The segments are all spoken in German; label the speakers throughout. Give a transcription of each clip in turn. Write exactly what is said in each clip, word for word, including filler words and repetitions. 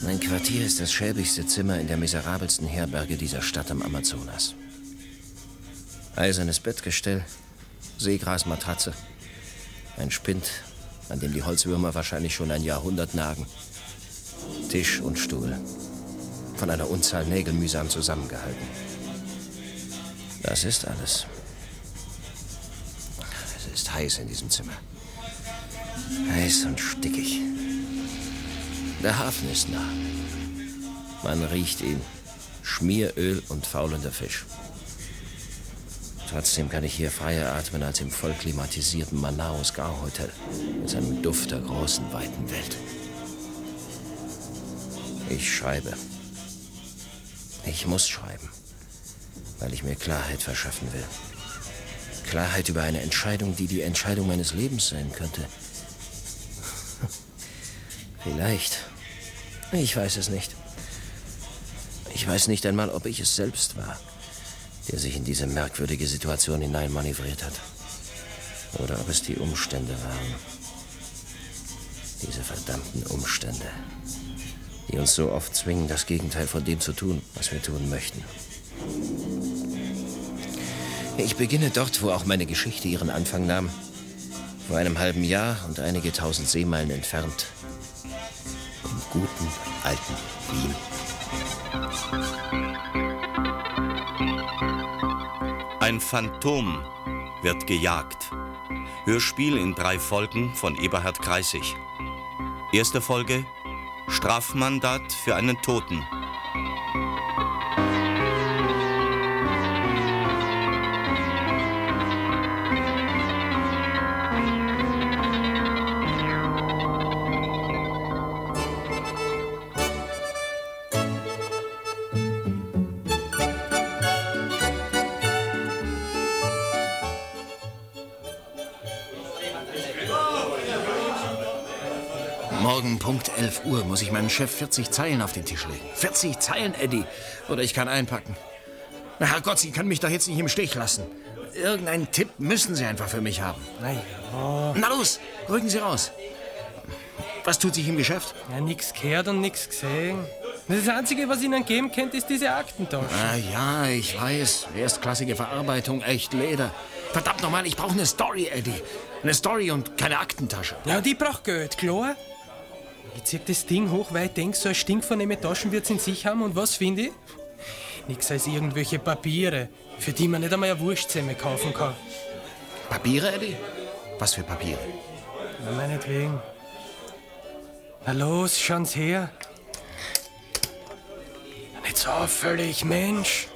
Speaker 1: Mein Quartier ist das schäbigste Zimmer in der miserabelsten Herberge dieser Stadt am Amazonas. Eisernes Bettgestell, Seegrasmatratze, ein Spind, an dem die Holzwürmer wahrscheinlich schon ein Jahrhundert nagen, Tisch und Stuhl, von einer Unzahl Nägel mühsam zusammengehalten. Das ist alles. Es ist heiß in diesem Zimmer. Heiß und stickig. Der Hafen ist nah. Man riecht ihn. Schmieröl und faulender Fisch. Trotzdem kann ich hier freier atmen als im voll klimatisierten Manaus Gar Hotel mit seinem Duft der großen, weiten Welt. Ich schreibe. Ich muss schreiben, weil ich mir Klarheit verschaffen will. Klarheit über eine Entscheidung, die die Entscheidung meines Lebens sein könnte. Vielleicht. Ich weiß es nicht. Ich weiß nicht einmal, ob ich es selbst war, der sich in diese merkwürdige Situation hineinmanövriert hat. Oder ob es die Umstände waren. Diese verdammten Umstände, die uns so oft zwingen, das Gegenteil von dem zu tun, was wir tun möchten. Ich beginne dort, wo auch meine Geschichte ihren Anfang nahm. Vor einem halben Jahr und einige tausend Seemeilen entfernt. Im guten, alten Wien.
Speaker 2: Ein Phantom wird gejagt. Hörspiel in drei Folgen von Eberhard Kreissig. Erste Folge: Strafmandat für einen Toten.
Speaker 1: Morgen Punkt elf Uhr muss ich meinem Chef vierzig Zeilen auf den Tisch legen. vierzig Zeilen, Eddie. Oder ich kann einpacken. Na Herrgott, Sie können mich doch jetzt nicht im Stich lassen. Irgendeinen Tipp müssen Sie einfach für mich haben.
Speaker 3: Nein. Oh.
Speaker 1: Na los, rücken Sie raus. Was tut sich im Geschäft?
Speaker 3: Ja, nix gehört und nix gesehen. Das Einzige, was Ihnen geben könnte, ist diese Aktentasche.
Speaker 1: Ah ja, ich weiß. Erstklassige Verarbeitung, echt Leder. Verdammt nochmal, ich brauche eine Story, Eddie. Eine Story und keine Aktentasche.
Speaker 3: Ja, die braucht Geld, klar. Ich zieh das Ding hoch, weil ich denke, so eine stinkvernehme Taschen wird's in sich haben. Und was finde ich? Nix als irgendwelche Papiere, für die man nicht einmal eine Wurstsemme kaufen kann.
Speaker 1: Papiere, Eddie? Was für Papiere?
Speaker 3: Na, meinetwegen. Na los, schauen's her. Nicht so auffällig, Mensch.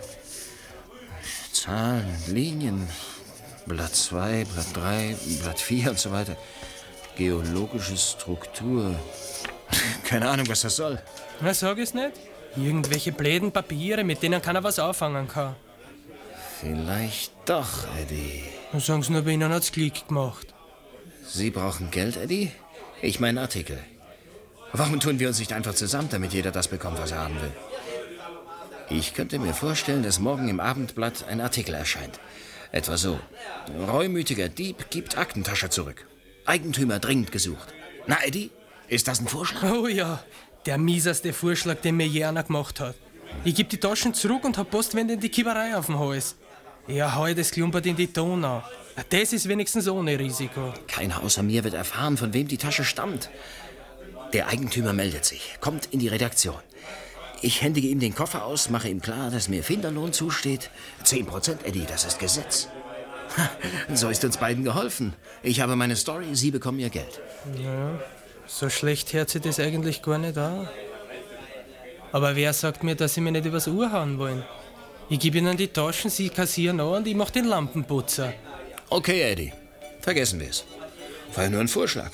Speaker 1: Zahlen, Linien, Blatt zwei, Blatt drei, Blatt vier und so weiter. Geologische Struktur. Keine Ahnung, was das soll.
Speaker 3: Na, sag es nicht. Irgendwelche bläden Papiere, mit denen keiner was anfangen kann.
Speaker 1: Vielleicht doch, Eddie.
Speaker 3: Dann sagen Sie nur, bei Ihnen hat's Klick gemacht.
Speaker 1: Sie brauchen Geld, Eddie? Ich meine Artikel. Warum tun wir uns nicht einfach zusammen, damit jeder das bekommt, was er haben will? Ich könnte mir vorstellen, dass morgen im Abendblatt ein Artikel erscheint. Etwa so. Reumütiger Dieb gibt Aktentasche zurück. Eigentümer dringend gesucht. Na, Eddie, ist das ein Vorschlag?
Speaker 3: Oh ja, der mieseste Vorschlag, den mir je einer gemacht hat. Ich geb die Taschen zurück und hab postwendend die Kieberei auf dem Hals. Ja, heu das klumpert in die Donau. Das ist wenigstens ohne Risiko.
Speaker 1: Keiner außer mir wird erfahren, von wem die Tasche stammt. Der Eigentümer meldet sich, kommt in die Redaktion. Ich händige ihm den Koffer aus, mache ihm klar, dass mir Finderlohn zusteht. Zehn Prozent, Eddie, das ist Gesetz. So ist uns beiden geholfen. Ich habe meine Story, Sie bekommen Ihr Geld.
Speaker 3: Ja, so schlecht hört sich das eigentlich gar nicht an. Aber wer sagt mir, dass Sie mir nicht übers Ohr hauen wollen? Ich gebe Ihnen die Taschen, Sie kassieren an und ich mach den Lampenputzer.
Speaker 1: Okay, Eddie. Vergessen wir es. War ja nur ein Vorschlag.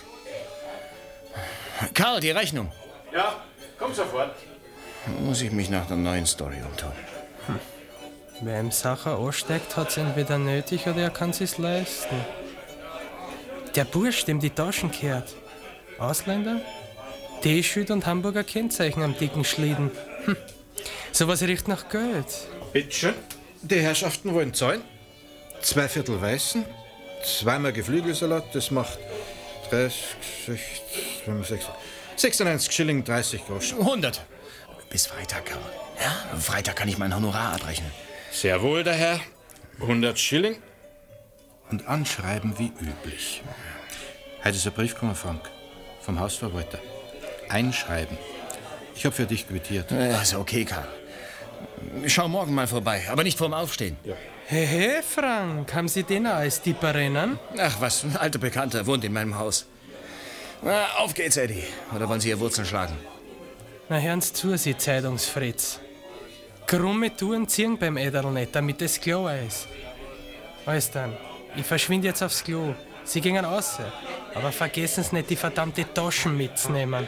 Speaker 1: Karl, die Rechnung.
Speaker 4: Ja, komm sofort.
Speaker 1: Muss ich mich nach der neuen Story umtun.
Speaker 3: Hm. Wer im Sacher ansteigt, hat's entweder nötig oder er kann sich's leisten. Der Bursch, dem die Taschen gehört. Ausländer? T-Shirt und Hamburger Kennzeichen am dicken Schlitten. Hm. Sowas riecht nach Geld.
Speaker 4: Bitteschön. Die Herrschaften wollen zahlen. Zwei Viertel Weißen, zweimal Geflügelsalat, das macht dreißig, sechzig, fünfundsechzig, sechsundneunzig Schilling, dreißig Groschen.
Speaker 1: hundert. Bis Freitag, Karl. Ja, Freitag kann ich mein Honorar abrechnen.
Speaker 4: Sehr wohl, der Herr. hundert Schilling. Und anschreiben wie üblich. Heute ist ein Brief gekommen, Frank. Vom Hausverwalter. Einschreiben. Ich habe für dich quittiert.
Speaker 1: Ja, ist okay, Karl. Schau morgen mal vorbei, aber nicht vorm Aufstehen.
Speaker 4: Ja.
Speaker 3: Hey, hey, Frank, haben Sie den auch als Tipperinnen?
Speaker 1: Ach was, ein alter Bekannter wohnt in meinem Haus. Na, auf geht's, Eddie. Oder wollen Sie Ihr Wurzeln schlagen?
Speaker 3: Na, hören Sie zu, Sie Zeitungsfritz. Krumme Touren ziehen beim Ederl nicht, damit es klar ist. Alles dann, ich verschwinde jetzt aufs Klo. Sie gingen raus, aber vergessen Sie nicht, die verdammte Taschen mitzunehmen.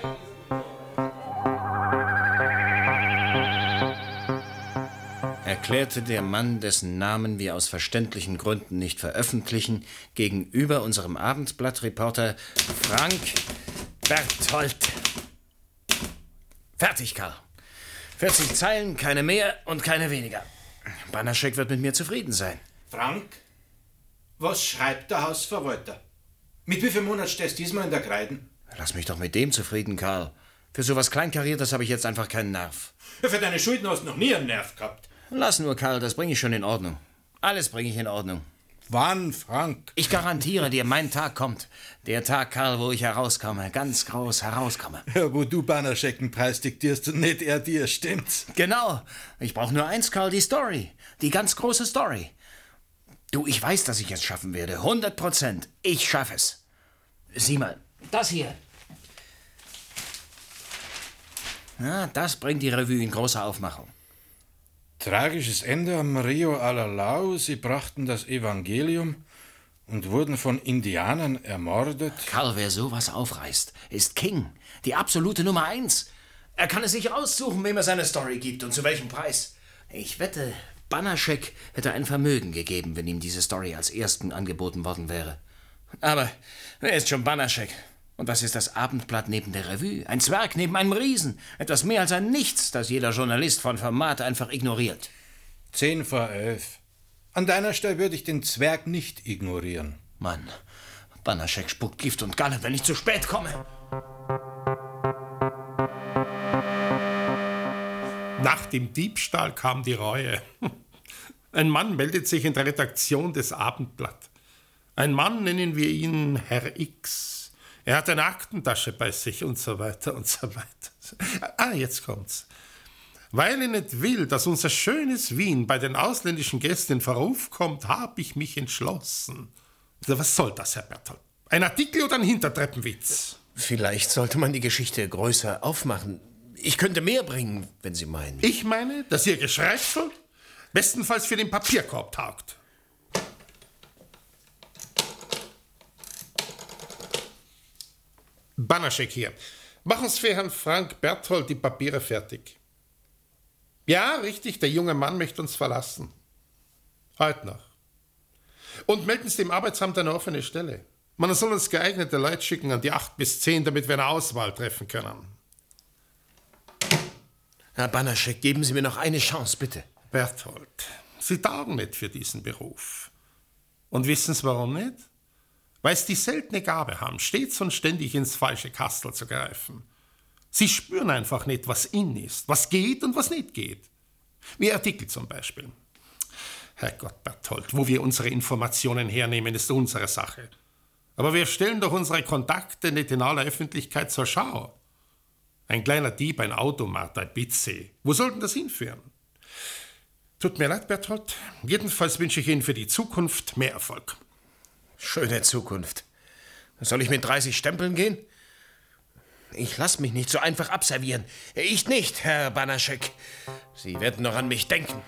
Speaker 1: Erklärte der Mann, dessen Namen wir aus verständlichen Gründen nicht veröffentlichen, gegenüber unserem Abendblattreporter Frank Berthold. Fertig, Karl. vierzig Zeilen, keine mehr und keine weniger. Banaschek wird mit mir zufrieden sein.
Speaker 4: Frank, was schreibt der Hausverwalter? Mit wie viel Monat stehst du diesmal in der Kreiden?
Speaker 1: Lass mich doch mit dem zufrieden, Karl. Für sowas Kleinkariertes habe ich jetzt einfach keinen Nerv.
Speaker 4: Ja, für deine Schulden hast du noch nie einen Nerv gehabt.
Speaker 1: Lass nur, Karl, das bringe ich schon in Ordnung. Alles bringe ich in Ordnung.
Speaker 4: Wann, Frank?
Speaker 1: Ich garantiere dir, mein Tag kommt. Der Tag, Karl, wo ich herauskomme, ganz groß herauskomme.
Speaker 4: Ja, wo du Banaschecken Preis diktierst und nicht er dir, stimmt's?
Speaker 1: Genau. Ich brauche nur eins, Karl, die Story. Die ganz große Story. Du, ich weiß, dass ich es schaffen werde. hundert Prozent. Ich schaffe es. Sieh mal, das hier. Ja, das bringt die Revue in großer Aufmachung.
Speaker 4: Tragisches Ende am Rio Alalau. Sie brachten das Evangelium und wurden von Indianern ermordet.
Speaker 1: Karl, wer sowas aufreißt, ist King. Die absolute Nummer eins. Er kann es sich aussuchen, wem er seine Story gibt und zu welchem Preis. Ich wette, Banaschek hätte ein Vermögen gegeben, wenn ihm diese Story als ersten angeboten worden wäre. Aber er ist schon Banaschek. Und was ist das Abendblatt neben der Revue? Ein Zwerg neben einem Riesen. Etwas mehr als ein Nichts, das jeder Journalist von Format einfach ignoriert.
Speaker 4: Zehn vor elf. An deiner Stelle würde ich den Zwerg nicht ignorieren.
Speaker 1: Mann, Banaschek spuckt Gift und Galle, wenn ich zu spät komme.
Speaker 5: Nach dem Diebstahl kam die Reue. Ein Mann meldet sich in der Redaktion des Abendblatt. Ein Mann, nennen wir ihn Herr X. Er hat eine Aktentasche bei sich und so weiter und so weiter. Ah, jetzt kommt's. Weil ich nicht will, dass unser schönes Wien bei den ausländischen Gästen in Verruf kommt, habe ich mich entschlossen. Was soll das, Herr Berthold? Ein Artikel oder ein Hintertreppenwitz?
Speaker 1: Vielleicht sollte man die Geschichte größer aufmachen. Ich könnte mehr bringen, wenn Sie meinen.
Speaker 5: Ich meine, dass Ihr Geschreibsel bestenfalls für den Papierkorb taugt. Banaschek hier. Machen Sie für Herrn Frank Berthold die Papiere fertig. Ja, richtig, der junge Mann möchte uns verlassen. Heute noch. Und melden Sie dem Arbeitsamt eine offene Stelle. Man soll uns geeignete Leute schicken an die acht bis zehn, damit wir eine Auswahl treffen können.
Speaker 1: Herr Banaschek, geben Sie mir noch eine Chance, bitte.
Speaker 5: Berthold, Sie taugen nicht für diesen Beruf. Und wissen Sie warum nicht? Weil Sie die seltene Gabe haben, stets und ständig ins falsche Kastel zu greifen. Sie spüren einfach nicht, was in ist, was geht und was nicht geht. Wie Artikel zum Beispiel. Herrgott, Berthold, wo wir unsere Informationen hernehmen, ist unsere Sache. Aber wir stellen doch unsere Kontakte nicht in aller Öffentlichkeit zur Schau. Ein kleiner Dieb, ein Automat, ein Bitze. Wo soll denn das hinführen? Tut mir leid, Berthold. Jedenfalls wünsche ich Ihnen für die Zukunft mehr Erfolg.
Speaker 1: Schöne Zukunft. Soll ich mit dreißig Stempeln gehen? Ich lasse mich nicht so einfach abservieren. Ich nicht, Herr Banaschek. Sie werden noch an mich denken.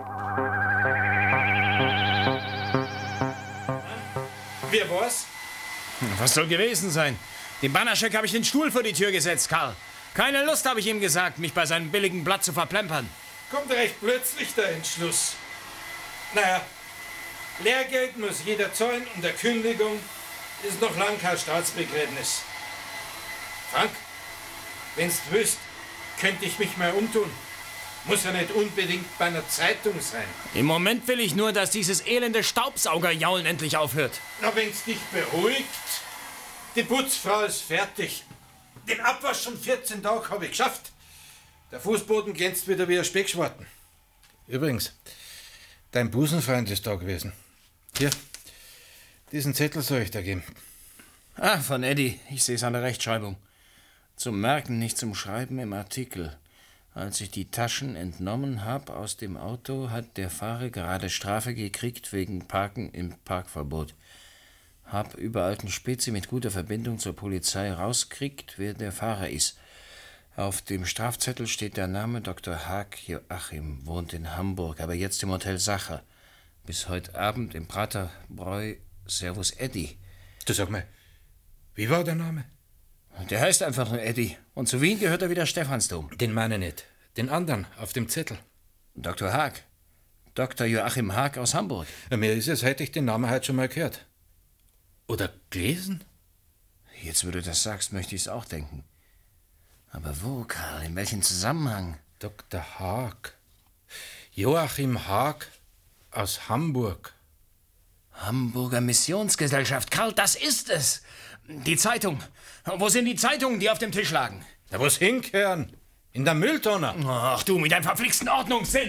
Speaker 4: Wer war's?
Speaker 1: Was soll gewesen sein? Dem Banaschek habe ich den Stuhl vor die Tür gesetzt, Karl. Keine Lust, habe ich ihm gesagt, mich bei seinem billigen Blatt zu verplempern.
Speaker 4: Kommt recht plötzlich der Entschluss. Naja, Lehrgeld muss jeder zahlen und der Kündigung ist noch lang kein Staatsbegräbnis. Frank, wenn's du willst, könnte ich mich mal umtun. Muss ja nicht unbedingt bei einer Zeitung sein.
Speaker 1: Im Moment will ich nur, dass dieses elende Staubsaugerjaulen endlich aufhört.
Speaker 4: Na, wenn's dich beruhigt, die Putzfrau ist fertig. Den Abwasch von vierzehn Tagen habe ich geschafft. Der Fußboden glänzt wieder wie ein Speckschwarten.
Speaker 6: Übrigens, dein Busenfreund ist da gewesen. Hier, diesen Zettel soll ich dir geben.
Speaker 1: Ah, von Eddie. Ich sehe es an der Rechtschreibung. Zum Merken, nicht zum Schreiben im Artikel. Als ich die Taschen entnommen habe aus dem Auto, hat der Fahrer gerade Strafe gekriegt wegen Parken im Parkverbot. Hab über alten Spezi mit guter Verbindung zur Polizei rauskriegt, wer der Fahrer ist. Auf dem Strafzettel steht der Name Doktor Haag Joachim, wohnt in Hamburg, aber jetzt im Hotel Sacher. Bis heute Abend im Praterbräu Servus Eddie.
Speaker 6: Du sag mal, wie war der Name?
Speaker 1: Der heißt einfach nur Eddie. Und zu Wien gehört er wieder Stephansdom.
Speaker 6: Den meine ich nicht. Den anderen auf dem Zettel.
Speaker 1: Doktor Haag. Doktor Joachim Haag aus Hamburg.
Speaker 6: Ja, mir ist es, hätte ich den Namen heute schon mal gehört. Oder gelesen?
Speaker 1: Jetzt, wo du das sagst, möchte ich es auch denken. Aber wo, Karl? In welchem Zusammenhang?
Speaker 6: Doktor Haag. Joachim Haag aus Hamburg.
Speaker 1: Hamburger Missionsgesellschaft. Karl, das ist es. Die Zeitung. Wo sind die Zeitungen, die auf dem Tisch lagen?
Speaker 6: Da muss hinkehren. In der Mülltonne.
Speaker 1: Ach du, mit deinem verflixten Ordnungssinn.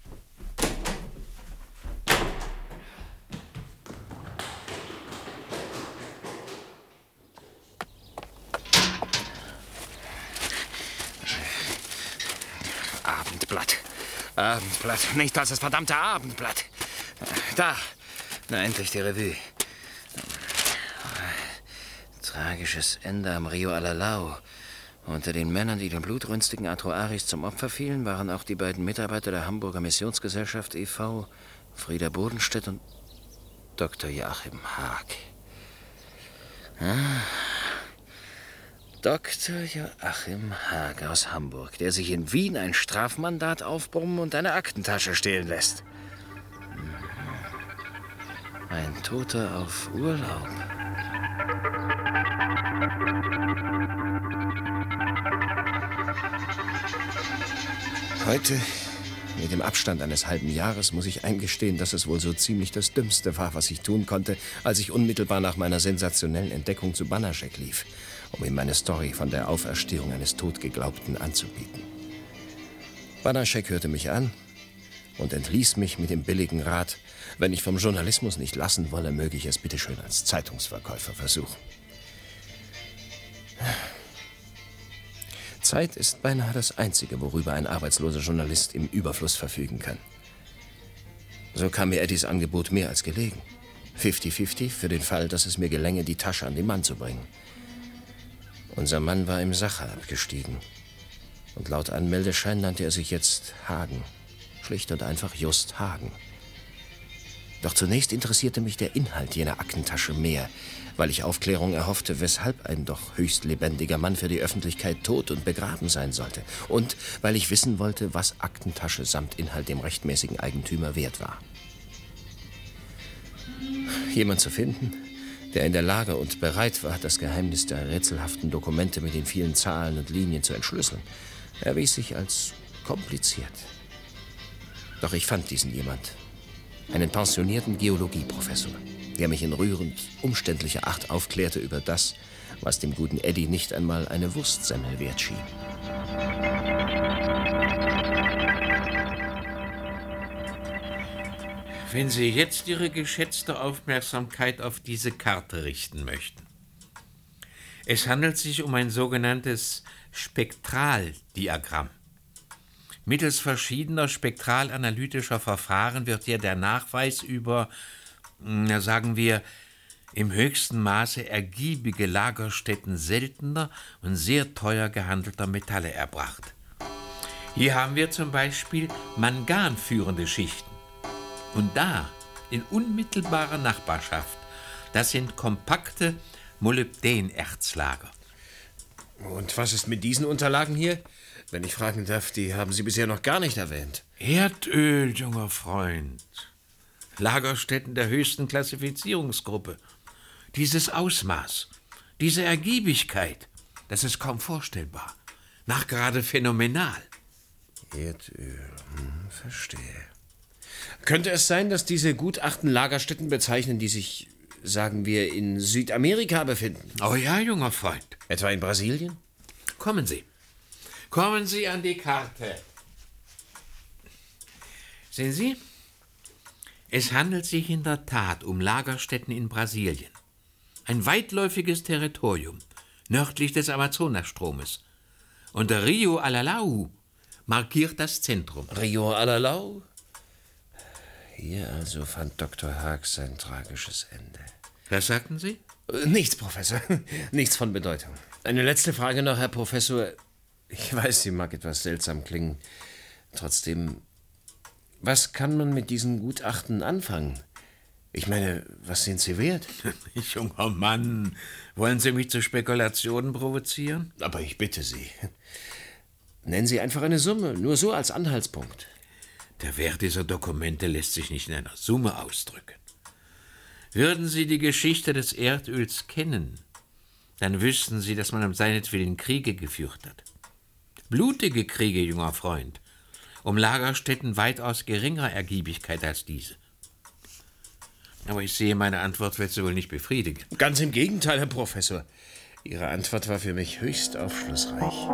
Speaker 1: Abendblatt. Abendblatt. Nicht als das verdammte Abendblatt. Da. Na, endlich die Revue. Tragisches Ende am Rio Alalau. Unter den Männern, die den blutrünstigen Atroaris zum Opfer fielen, waren auch die beiden Mitarbeiter der Hamburger Missionsgesellschaft e V, Frieda Bodenstedt und Doktor Joachim Haag. Ah. Doktor Joachim Haag aus Hamburg, der sich in Wien ein Strafmandat aufbrummen und eine Aktentasche stehlen lässt. Ein Toter auf Urlaub. Heute, mit dem Abstand eines halben Jahres, muss ich eingestehen, dass es wohl so ziemlich das Dümmste war, was ich tun konnte, als ich unmittelbar nach meiner sensationellen Entdeckung zu Banaszek lief, um ihm meine Story von der Auferstehung eines Totgeglaubten anzubieten. Banaszek hörte mich an und entließ mich mit dem billigen Rat, wenn ich vom Journalismus nicht lassen wolle, möge ich es bitteschön als Zeitungsverkäufer versuchen. Zeit ist beinahe das Einzige, worüber ein arbeitsloser Journalist im Überfluss verfügen kann. So kam mir Eddies Angebot mehr als gelegen. fünfzig fünfzig für den Fall, dass es mir gelänge, die Tasche an den Mann zu bringen. Unser Mann war im Sacher abgestiegen. Und laut Anmeldeschein nannte er sich jetzt Hagen. Schlicht und einfach Just Hagen. Doch zunächst interessierte mich der Inhalt jener Aktentasche mehr, weil ich Aufklärung erhoffte, weshalb ein doch höchst lebendiger Mann für die Öffentlichkeit tot und begraben sein sollte. Und weil ich wissen wollte, was Aktentasche samt Inhalt dem rechtmäßigen Eigentümer wert war. Jemand zu finden, der in der Lage und bereit war, das Geheimnis der rätselhaften Dokumente mit den vielen Zahlen und Linien zu entschlüsseln, erwies sich als kompliziert. Doch ich fand diesen jemand. Einen pensionierten Geologieprofessor, der mich in rührend umständlicher Art aufklärte über das, was dem guten Eddie nicht einmal eine Wurstsemmel wert schien.
Speaker 7: Wenn Sie jetzt Ihre geschätzte Aufmerksamkeit auf diese Karte richten möchten. Es handelt sich um ein sogenanntes Spektraldiagramm. Mittels verschiedener spektralanalytischer Verfahren wird hier der Nachweis über, na, sagen wir, im höchsten Maße ergiebige Lagerstätten seltener und sehr teuer gehandelter Metalle erbracht. Hier haben wir zum Beispiel manganführende Schichten. Und da, in unmittelbarer Nachbarschaft, das sind kompakte Molybdenerzlager.
Speaker 1: Und was ist mit diesen Unterlagen hier? Wenn ich fragen darf, die haben Sie bisher noch gar nicht erwähnt.
Speaker 7: Erdöl, junger Freund. Lagerstätten der höchsten Klassifizierungsgruppe. Dieses Ausmaß, diese Ergiebigkeit, das ist kaum vorstellbar. Nachgerade phänomenal.
Speaker 1: Erdöl, hm, verstehe. Könnte es sein, dass diese Gutachten Lagerstätten bezeichnen, die sich, sagen wir, in Südamerika befinden?
Speaker 7: Oh ja, junger Freund.
Speaker 1: Etwa in Brasilien?
Speaker 7: kommen Sie. Kommen Sie an die Karte. Sehen Sie, es handelt sich in der Tat um Lagerstätten in Brasilien. Ein weitläufiges Territorium, nördlich des Amazonastromes. Und der Rio Alalau markiert das Zentrum.
Speaker 1: Rio Alalau? Hier also fand Doktor Haag sein tragisches Ende.
Speaker 7: Was sagten Sie?
Speaker 1: Äh, Nichts, Professor. Nichts von Bedeutung. Eine letzte Frage noch, Herr Professor. Ich weiß, sie mag etwas seltsam klingen. Trotzdem, was kann man mit diesen Gutachten anfangen? Ich meine, was sind sie wert?
Speaker 7: Junger Mann, wollen Sie mich zu Spekulationen provozieren?
Speaker 1: Aber ich bitte Sie. Nennen Sie einfach eine Summe, nur so als Anhaltspunkt.
Speaker 7: Der Wert dieser Dokumente lässt sich nicht in einer Summe ausdrücken. Würden Sie die Geschichte des Erdöls kennen, dann wüssten Sie, dass man um seinetwillen Kriege geführt hat. Blutige Kriege, junger Freund, um Lagerstätten weitaus geringerer Ergiebigkeit als diese. Aber ich sehe, meine Antwort wird Sie wohl nicht befriedigen.
Speaker 1: Ganz im Gegenteil, Herr Professor. Ihre Antwort war für mich höchst aufschlussreich.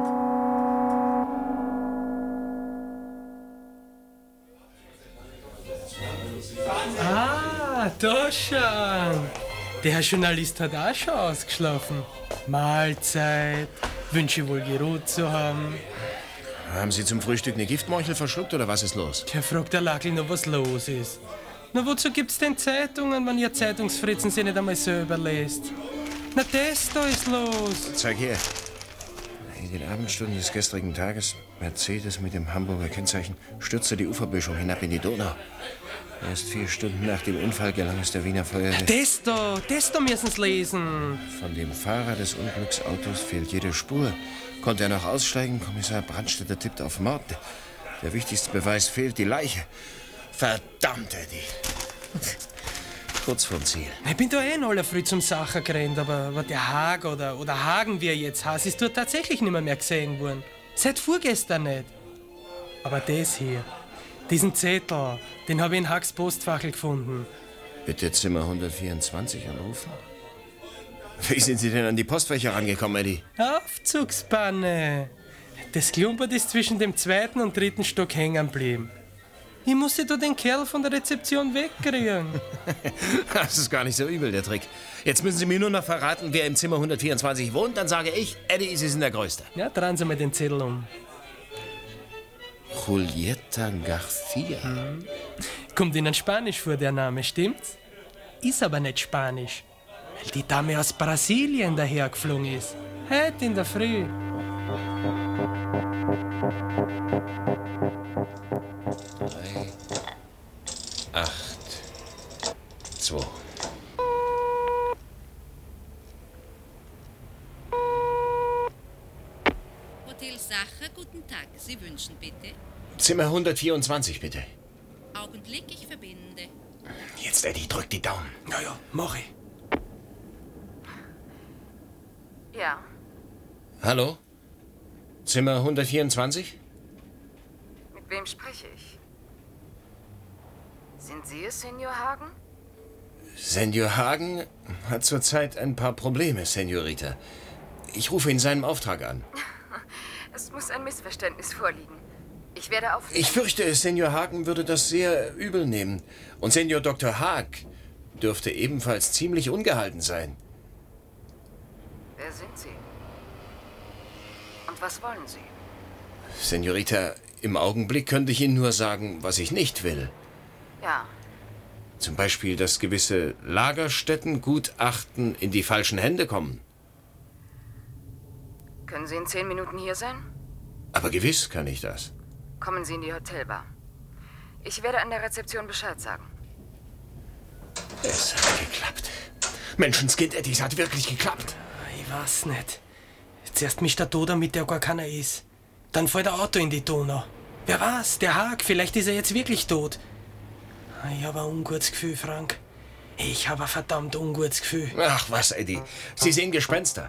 Speaker 3: Ah, da schon. Der Herr Journalist hat auch schon ausgeschlafen. Mahlzeit, wünsche wohl geruht zu haben.
Speaker 1: Haben Sie zum Frühstück eine Giftmorchel verschluckt oder was ist los?
Speaker 3: Der fragt der Lackel noch, was los ist. Na, wozu gibt's denn Zeitungen, wenn ihr Zeitungsfritzen sie nicht einmal selber lest? Na, das da ist los.
Speaker 1: Zeig her. In den Abendstunden des gestrigen Tages, Mercedes mit dem Hamburger Kennzeichen, stürzte die Uferböschung hinab in die Donau. Erst vier Stunden nach dem Unfall gelang es der Wiener Feuerwehr.
Speaker 3: Das da, das da müssen's lesen.
Speaker 1: Von dem Fahrer des Unglücksautos fehlt jede Spur. Konnte er noch aussteigen? Kommissar Brandstätter tippt auf Mord. Der wichtigste Beweis fehlt, die Leiche. Verdammt, Eddie. Kurz vorm Ziel.
Speaker 3: Ich bin da eh in aller Früh zum Sacher gerannt, aber, aber der Haag oder, oder Hagen, wie er jetzt heißt, ist dort tatsächlich nicht mehr, mehr gesehen worden. Seit vorgestern nicht. Aber das hier, diesen Zettel, den habe ich in Haags Postfachel gefunden.
Speaker 1: Bitte Zimmer hundertvierundzwanzig anrufen. Wie sind Sie denn an die Postfächer rangekommen, Eddie?
Speaker 3: Aufzugspanne. Das Klumpert ist zwischen dem zweiten und dritten Stock hängen geblieben. Ich musste da den Kerl von der Rezeption wegkriegen.
Speaker 1: Das ist gar nicht so übel, der Trick. Jetzt müssen Sie mir nur noch verraten, wer im Zimmer hundertvierundzwanzig wohnt. Dann sage ich, Eddie, Sie sind der Größte.
Speaker 3: Ja, drehen Sie mal den Zettel um.
Speaker 1: Julieta Garcia.
Speaker 3: Hm. Kommt Ihnen Spanisch vor, der Name, stimmt's? Ist aber nicht Spanisch, weil die Dame aus Brasilien dahergeflogen ist. Heute in der Früh.
Speaker 1: Drei, acht, zwei.
Speaker 8: Hotel Sacher, guten Tag. Sie wünschen bitte?
Speaker 1: Zimmer hundertvierundzwanzig, bitte.
Speaker 8: Augenblick, ich verbinde.
Speaker 1: Jetzt, Eddie, drück die Daumen.
Speaker 3: Ja, ja, mach ich.
Speaker 9: Ja,
Speaker 1: Hallo? Zimmer hundertvierundzwanzig?
Speaker 9: mit wem spreche ich? Sind Sie es, Senior Hagen?
Speaker 1: Senior Hagen hat zurzeit ein paar Probleme, Senorita. Ich rufe in seinem Auftrag an.
Speaker 9: Es muss ein Missverständnis vorliegen. Ich werde auf...
Speaker 1: Ich fürchte, Senior Hagen würde das sehr übel nehmen. Und Senior Doktor Haag dürfte ebenfalls ziemlich ungehalten sein.
Speaker 9: Wer sind Sie? Und was wollen Sie?
Speaker 1: Senorita, im Augenblick könnte ich Ihnen nur sagen, was ich nicht will.
Speaker 9: Ja,
Speaker 1: Zum Beispiel, dass gewisse Lagerstättengutachten in die falschen Hände kommen.
Speaker 9: können Sie in zehn Minuten hier sein?
Speaker 1: Aber gewiss kann ich das.
Speaker 9: Kommen Sie in die Hotelbar. Ich werde an der Rezeption Bescheid sagen.
Speaker 1: Es hat geklappt. Menschenskind, Eddie, es hat wirklich geklappt.
Speaker 3: Ich weiß nicht. Zuerst mischt der Tod damit, der gar keiner ist. Dann fällt der Auto in die Donau. Wer weiß, der Haag, vielleicht ist er jetzt wirklich tot. Ich habe ein ungutes Gefühl, Frank. Ich habe ein verdammt ungutes Gefühl.
Speaker 1: Ach was, Eddie. Sie sehen Gespenster.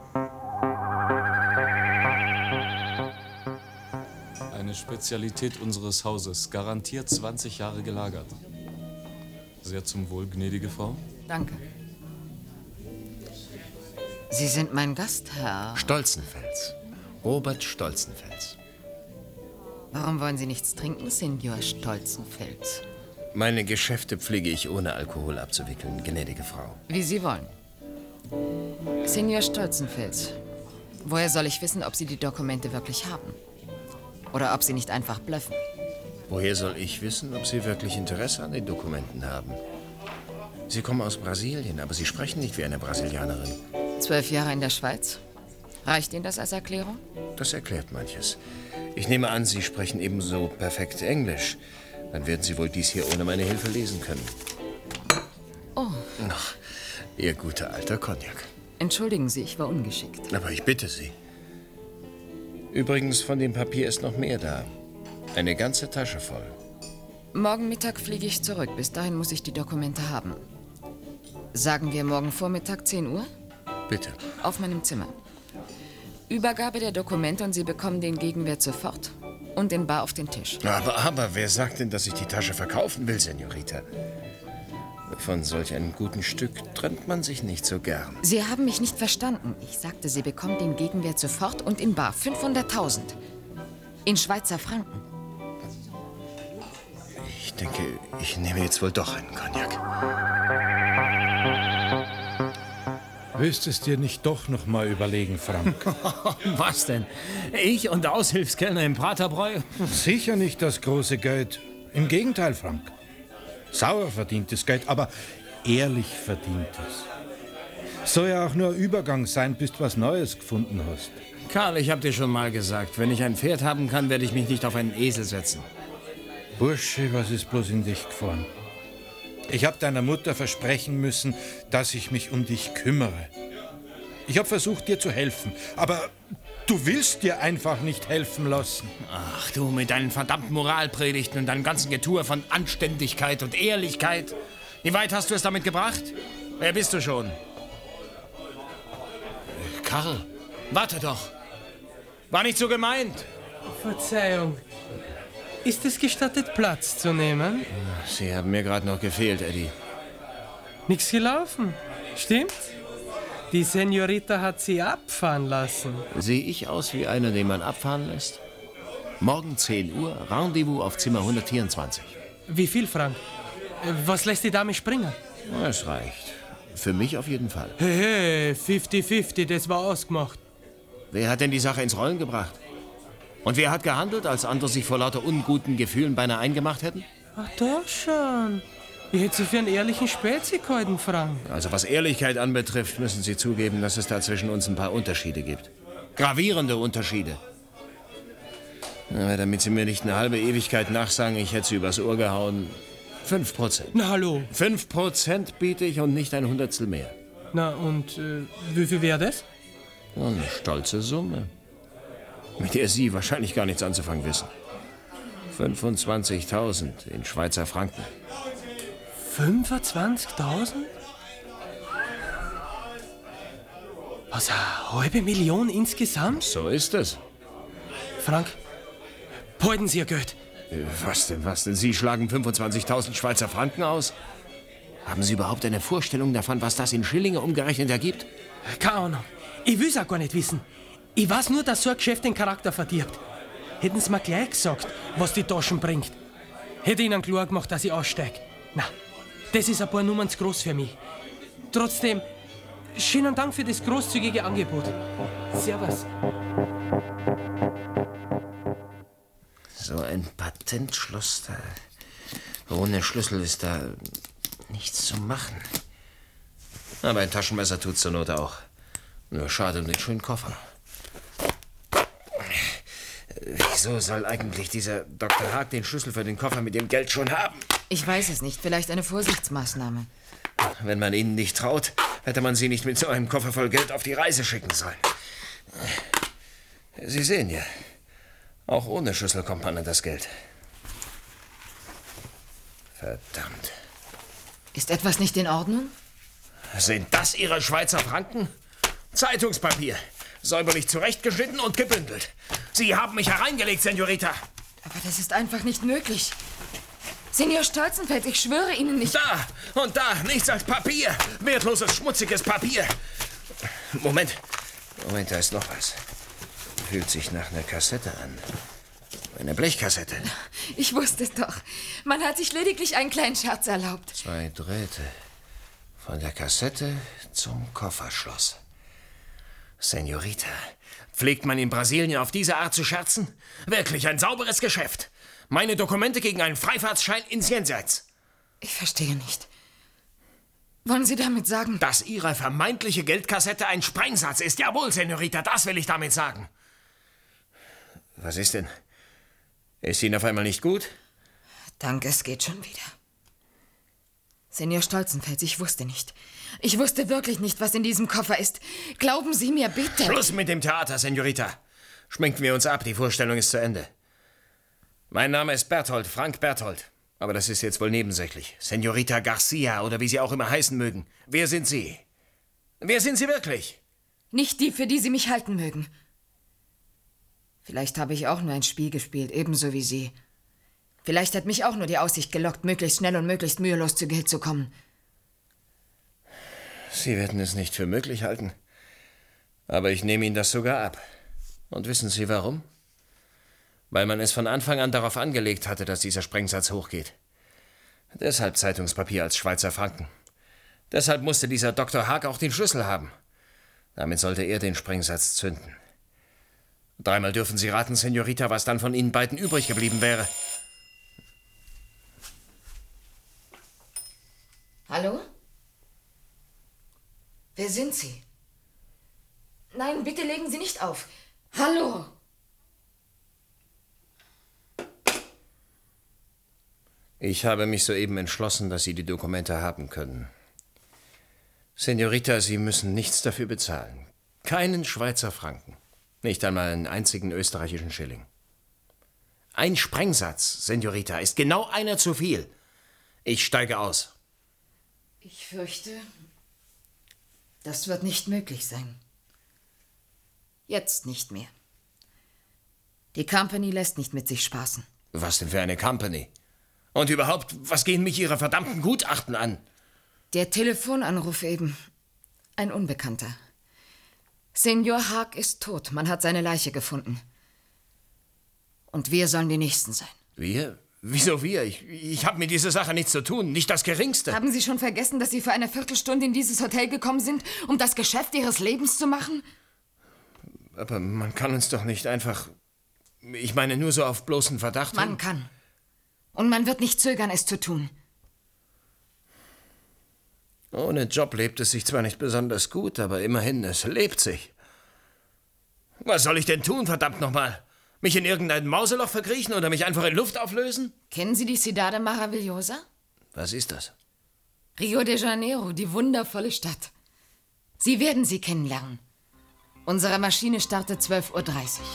Speaker 10: Eine Spezialität unseres Hauses, garantiert zwanzig Jahre gelagert. Sehr zum Wohl, gnädige Frau.
Speaker 11: Danke. Sie sind mein Gastherr.
Speaker 1: Stolzenfels. Robert Stolzenfels.
Speaker 9: Warum wollen Sie nichts trinken, Senior Stolzenfels?
Speaker 1: Meine Geschäfte pflege ich ohne Alkohol abzuwickeln, gnädige Frau.
Speaker 9: Wie Sie wollen. Senior Stolzenfels, woher soll ich wissen, ob Sie die Dokumente wirklich haben? Oder ob Sie nicht einfach bluffen?
Speaker 1: Woher soll ich wissen, ob Sie wirklich Interesse an den Dokumenten haben? Sie kommen aus Brasilien, aber Sie sprechen nicht wie eine Brasilianerin.
Speaker 9: Zwölf Jahre in der Schweiz? Reicht Ihnen das als Erklärung?
Speaker 1: Das erklärt manches. Ich nehme an, Sie sprechen ebenso perfekt Englisch. Dann werden Sie wohl dies hier ohne meine Hilfe lesen können.
Speaker 9: Oh.
Speaker 1: Ach, Ihr guter alter Cognac.
Speaker 9: Entschuldigen Sie, ich war ungeschickt.
Speaker 1: Aber ich bitte Sie. Übrigens, von dem Papier ist noch mehr da. Eine ganze Tasche voll.
Speaker 9: Morgen Mittag fliege ich zurück. Bis dahin muss ich die Dokumente haben. Sagen wir morgen Vormittag zehn Uhr?
Speaker 1: Bitte.
Speaker 9: Auf meinem Zimmer. Übergabe der Dokumente und Sie bekommen den Gegenwert sofort. Und den Bar auf den Tisch.
Speaker 1: Aber, aber, wer sagt denn, dass ich die Tasche verkaufen will, Senorita? Von solch einem guten Stück trennt man sich nicht so gern.
Speaker 9: Sie haben mich nicht verstanden. Ich sagte, Sie bekommen den Gegenwert sofort und in bar. fünfhunderttausend. In Schweizer Franken.
Speaker 1: Ich denke, ich nehme jetzt wohl doch einen Cognac.
Speaker 6: Willst es dir nicht doch noch mal überlegen, Frank?
Speaker 11: Was denn? Ich und der Aushilfskellner im Praterbräu?
Speaker 6: Sicher nicht das große Geld. Im Gegenteil, Frank. Sauer verdientes Geld, aber ehrlich verdientes. Soll ja auch nur ein Übergang sein, bis du was Neues gefunden hast.
Speaker 11: Karl, ich hab dir schon mal gesagt, wenn ich ein Pferd haben kann, werde ich mich nicht auf einen Esel setzen.
Speaker 6: Bursche, was ist bloß in dich gefahren? Ich habe deiner Mutter versprechen müssen, dass ich mich um dich kümmere. Ich habe versucht, dir zu helfen, aber du willst dir einfach nicht helfen lassen.
Speaker 11: Ach du, mit deinen verdammten Moralpredigten und deinem ganzen Getue von Anständigkeit und Ehrlichkeit. Wie weit hast du es damit gebracht? Wer bist du schon? Karl, warte doch. War nicht so gemeint.
Speaker 3: Verzeihung. Ist es gestattet, Platz zu nehmen?
Speaker 1: Sie haben mir gerade noch gefehlt, Eddie.
Speaker 3: Nichts gelaufen. Stimmt's? Die Senorita hat Sie abfahren lassen.
Speaker 1: Sehe ich aus wie einer, den man abfahren lässt? Morgen zehn Uhr, Rendezvous auf Zimmer hundertvierundzwanzig.
Speaker 3: Wie viel, Frank? Was lässt die Dame springen?
Speaker 1: Es reicht. Für mich auf jeden Fall.
Speaker 3: Hey, hey, fünfzig fünfzig, das war ausgemacht.
Speaker 1: Wer hat denn die Sache ins Rollen gebracht? Und wer hat gehandelt, als andere sich vor lauter unguten Gefühlen beinahe eingemacht hätten?
Speaker 3: Ach, doch schon. Ich hätte Sie für einen ehrlichen Spezi gehalten, Frank.
Speaker 1: Also was Ehrlichkeit anbetrifft, müssen Sie zugeben, dass es da zwischen uns ein paar Unterschiede gibt. Gravierende Unterschiede. Aber damit Sie mir nicht eine halbe Ewigkeit nachsagen, ich hätte Sie übers Ohr gehauen. Fünf Prozent.
Speaker 3: Na, hallo.
Speaker 1: Fünf Prozent biete ich und nicht ein Hundertstel mehr.
Speaker 3: Na, und äh, wie viel wäre das?
Speaker 1: Eine stolze Summe, mit der Sie wahrscheinlich gar nichts anzufangen wissen. fünfundzwanzigtausend in Schweizer Franken.
Speaker 3: fünfundzwanzigtausend? Was, eine halbe Million insgesamt?
Speaker 1: So ist es.
Speaker 3: Frank, behalten Sie Ihr Geld.
Speaker 1: Was denn, was denn? Sie schlagen fünfundzwanzigtausend Schweizer Franken aus? Haben Sie überhaupt eine Vorstellung davon, was das in Schillinge umgerechnet ergibt?
Speaker 3: Keine Ahnung. Ich will's auch gar nicht wissen. Ich weiß nur, dass so ein Geschäft den Charakter verdirbt. Hätten Sie mir gleich gesagt, was die Taschen bringt. Hätte Ihnen klar gemacht, dass ich aussteige. Na, das ist ein paar Nummern zu groß für mich. Trotzdem, schönen Dank für das großzügige Angebot. Servus.
Speaker 1: So ein Patentschloss da. Ohne Schlüssel ist da nichts zu machen. Aber ein Taschenmesser tut's zur Not auch. Nur schade um den schönen Koffer. Wieso soll eigentlich dieser Doktor Haag den Schlüssel für den Koffer mit dem Geld schon haben?
Speaker 9: Ich weiß es nicht. Vielleicht eine Vorsichtsmaßnahme.
Speaker 1: Wenn man ihnen nicht traut, hätte man sie nicht mit so einem Koffer voll Geld auf die Reise schicken sollen. Sie sehen ja, auch ohne Schlüssel kommt man an das Geld. Verdammt.
Speaker 9: Ist etwas nicht in Ordnung?
Speaker 1: Sind das Ihre Schweizer Franken? Zeitungspapier. Säuberlich zurechtgeschnitten und gebündelt. Sie haben mich hereingelegt, Senorita.
Speaker 9: Aber das ist einfach nicht möglich. Senior Stolzenfels, ich schwöre Ihnen nicht...
Speaker 1: Da und da, nichts als Papier. Wertloses, schmutziges Papier. Moment, Moment, da ist noch was. Fühlt sich nach einer Kassette an. Eine Blechkassette.
Speaker 9: Ich wusste es doch. Man hat sich lediglich einen kleinen Scherz erlaubt.
Speaker 1: Zwei Drähte. Von der Kassette zum Kofferschloss. Senorita, pflegt man in Brasilien auf diese Art zu scherzen? Wirklich ein sauberes Geschäft. Meine Dokumente gegen einen Freifahrtsschein ins Jenseits.
Speaker 9: Ich verstehe nicht. Wollen Sie damit sagen?
Speaker 1: Dass Ihre vermeintliche Geldkassette ein Sprengsatz ist. Jawohl, Senorita, das will ich damit sagen. Was ist denn? Ist Ihnen auf einmal nicht gut?
Speaker 9: Danke, es geht schon wieder. Senior Stolzenfels, ich wusste nicht. Ich wusste wirklich nicht, was in diesem Koffer ist. Glauben Sie mir bitte.
Speaker 1: Schluss mit dem Theater, Senorita. Schminken wir uns ab, die Vorstellung ist zu Ende. Mein Name ist Berthold, Frank Berthold. Aber das ist jetzt wohl nebensächlich. Senorita Garcia oder wie Sie auch immer heißen mögen. Wer sind Sie? Wer sind Sie wirklich?
Speaker 9: Nicht die, für die Sie mich halten mögen. Vielleicht habe ich auch nur ein Spiel gespielt, ebenso wie Sie. Vielleicht hat mich auch nur die Aussicht gelockt, möglichst schnell und möglichst mühelos zu Geld zu kommen.
Speaker 1: Sie werden es nicht für möglich halten. Aber ich nehme Ihnen das sogar ab. Und wissen Sie warum? Weil man es von Anfang an darauf angelegt hatte, dass dieser Sprengsatz hochgeht. Deshalb Zeitungspapier als Schweizer Franken. Deshalb musste dieser Doktor Haag auch den Schlüssel haben. Damit sollte er den Sprengsatz zünden. Dreimal dürfen Sie raten, Senorita, was dann von Ihnen beiden übrig geblieben wäre.
Speaker 9: Hallo? Wer sind Sie? Nein, bitte legen Sie nicht auf. Hallo?
Speaker 1: Ich habe mich soeben entschlossen, dass Sie die Dokumente haben können. Senorita, Sie müssen nichts dafür bezahlen. Keinen Schweizer Franken. Nicht einmal einen einzigen österreichischen Schilling. Ein Sprengsatz, Senorita, ist genau einer zu viel. Ich steige aus.
Speaker 9: Ich fürchte, das wird nicht möglich sein. Jetzt nicht mehr. Die Company lässt nicht mit sich spaßen.
Speaker 1: Was denn für eine Company? Und überhaupt, was gehen mich Ihre verdammten Gutachten an?
Speaker 9: Der Telefonanruf eben. Ein Unbekannter. Senior Haag ist tot. Man hat seine Leiche gefunden. Und wir sollen die Nächsten sein.
Speaker 1: Wir? Wieso wir? Ich, ich habe mit dieser Sache nichts zu tun. Nicht das Geringste.
Speaker 9: Haben Sie schon vergessen, dass Sie für eine Viertelstunde in dieses Hotel gekommen sind, um das Geschäft Ihres Lebens zu machen?
Speaker 1: Aber man kann uns doch nicht einfach... Ich meine, nur so auf bloßen Verdacht...
Speaker 9: Man kann. Und man wird nicht zögern, es zu tun.
Speaker 1: Ohne Job lebt es sich zwar nicht besonders gut, aber immerhin, es lebt sich. Was soll ich denn tun, verdammt nochmal? Mich in irgendein Mauseloch verkriechen oder mich einfach in Luft auflösen?
Speaker 9: Kennen Sie die Cidade Maravillosa?
Speaker 1: Was ist das?
Speaker 9: Rio de Janeiro, die wundervolle Stadt. Sie werden sie kennenlernen. Unsere Maschine startet zwölf Uhr dreißig.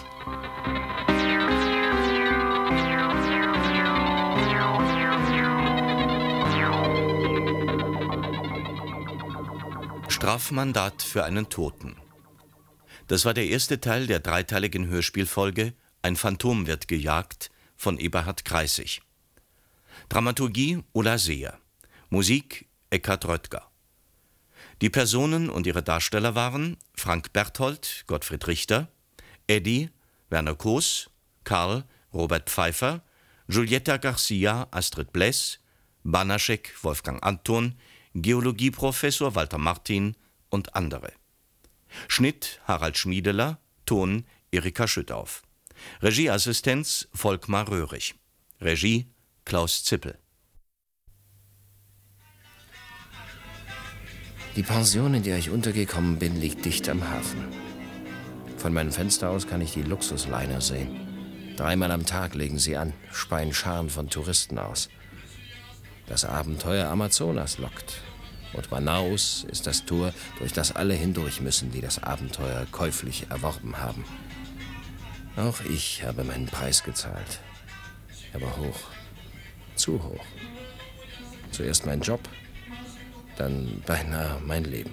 Speaker 2: Strafmandat für einen Toten. Das war der erste Teil der dreiteiligen Hörspielfolge Ein Phantom wird gejagt von Eberhard Kreissig. Dramaturgie Ulla Seher. Musik Eckhard Röttger. Die Personen und ihre Darsteller waren Frank Berthold, Gottfried Richter, Eddie, Werner Koos, Karl, Robert Pfeiffer, Giulietta Garcia, Astrid Bless, Banaschek, Wolfgang Anton, Geologieprofessor Walter Martin und andere. Schnitt Harald Schmiedeler, Ton Erika Schüttauf. Regieassistenz Volkmar Röhrig. Regie Klaus Zippel.
Speaker 1: Die Pension, in der ich untergekommen bin, liegt dicht am Hafen. Von meinem Fenster aus kann ich die Luxusliner sehen. Dreimal am Tag legen sie an, speien Scharen von Touristen aus. Das Abenteuer Amazonas lockt. Und Manaus ist das Tor, durch das alle hindurch müssen, die das Abenteuer käuflich erworben haben. Auch ich habe meinen Preis gezahlt. Aber hoch. Zu hoch. Zuerst mein Job, dann beinahe mein Leben.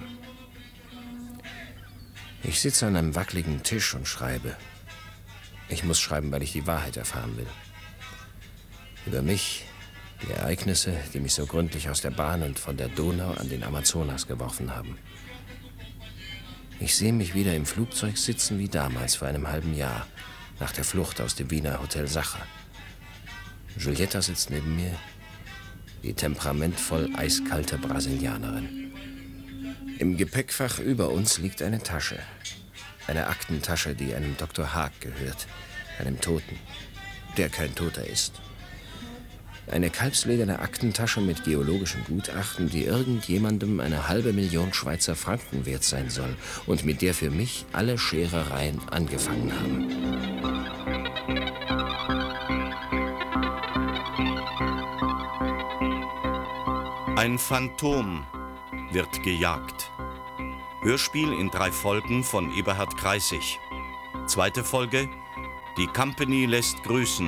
Speaker 1: Ich sitze an einem wackeligen Tisch und schreibe. Ich muss schreiben, weil ich die Wahrheit erfahren will. Über mich, die Ereignisse, die mich so gründlich aus der Bahn und von der Donau an den Amazonas geworfen haben. Ich sehe mich wieder im Flugzeug sitzen wie damals vor einem halben Jahr, nach der Flucht aus dem Wiener Hotel Sacher. Giulietta sitzt neben mir, die temperamentvoll eiskalte Brasilianerin. Im Gepäckfach über uns liegt eine Tasche. Eine Aktentasche, die einem Doktor Haag gehört, einem Toten, der kein Toter ist. Eine kalbslederne Aktentasche mit geologischen Gutachten, die irgendjemandem eine halbe Million Schweizer Franken wert sein soll und mit der für mich alle Scherereien angefangen haben.
Speaker 2: Ein Phantom wird gejagt. Hörspiel in drei Folgen von Eberhard Kreissig. Zweite Folge: Die Company lässt grüßen.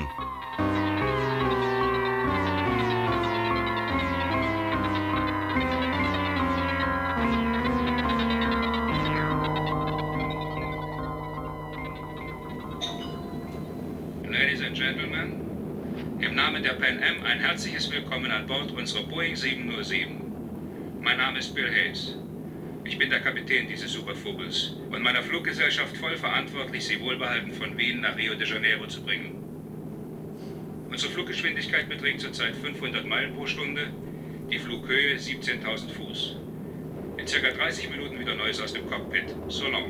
Speaker 12: Ladies and Gentlemen, im Namen der Pan Am ein herzliches Willkommen an Bord unserer Boeing sieben null sieben. Mein Name ist Bill Hayes. Ich bin der Kapitän dieses Supervogels und meiner Fluggesellschaft voll verantwortlich, Sie wohlbehalten von Wien nach Rio de Janeiro zu bringen. Unsere Fluggeschwindigkeit beträgt zurzeit fünfhundert Meilen pro Stunde, die Flughöhe siebzehntausend Fuß. In circa dreißig Minuten wieder Neues aus dem Cockpit. So long.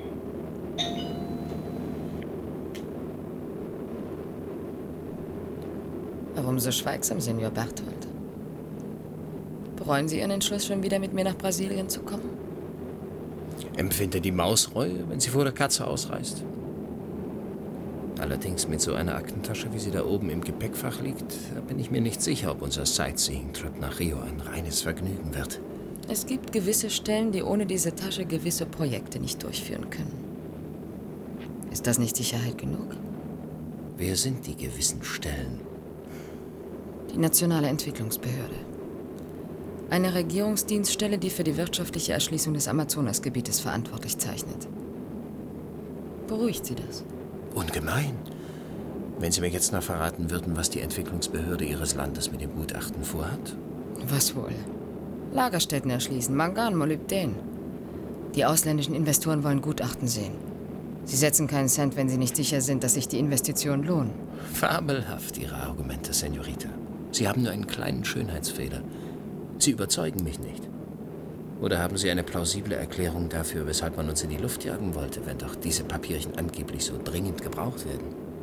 Speaker 9: Warum so schweigsam, Senor Berthold? Bereuen Sie Ihren Entschluss, schon wieder mit mir nach Brasilien zu kommen?
Speaker 1: Empfinde die Maus Reue, wenn sie vor der Katze ausreißt. Allerdings mit so einer Aktentasche, wie sie da oben im Gepäckfach liegt, da bin ich mir nicht sicher, ob unser Sightseeing-Trip nach Rio ein reines Vergnügen wird.
Speaker 9: Es gibt gewisse Stellen, die ohne diese Tasche gewisse Projekte nicht durchführen können. Ist das nicht Sicherheit genug?
Speaker 1: Wer sind die gewissen Stellen?
Speaker 9: Die Nationale Entwicklungsbehörde. Eine Regierungsdienststelle, die für die wirtschaftliche Erschließung des Amazonasgebietes verantwortlich zeichnet. Beruhigt Sie das?
Speaker 1: Ungemein. Wenn Sie mir jetzt noch verraten würden, was die Entwicklungsbehörde Ihres Landes mit dem Gutachten vorhat?
Speaker 9: Was wohl? Lagerstätten erschließen, Mangan, Molybdän. Die ausländischen Investoren wollen Gutachten sehen. Sie setzen keinen Cent, wenn sie nicht sicher sind, dass sich die Investitionen lohnen.
Speaker 1: Fabelhaft, Ihre Argumente, Senorita. Sie haben nur einen kleinen Schönheitsfehler. Sie überzeugen mich nicht. Oder haben Sie eine plausible Erklärung dafür, weshalb man uns in die Luft jagen wollte, wenn doch diese Papierchen angeblich so dringend gebraucht werden?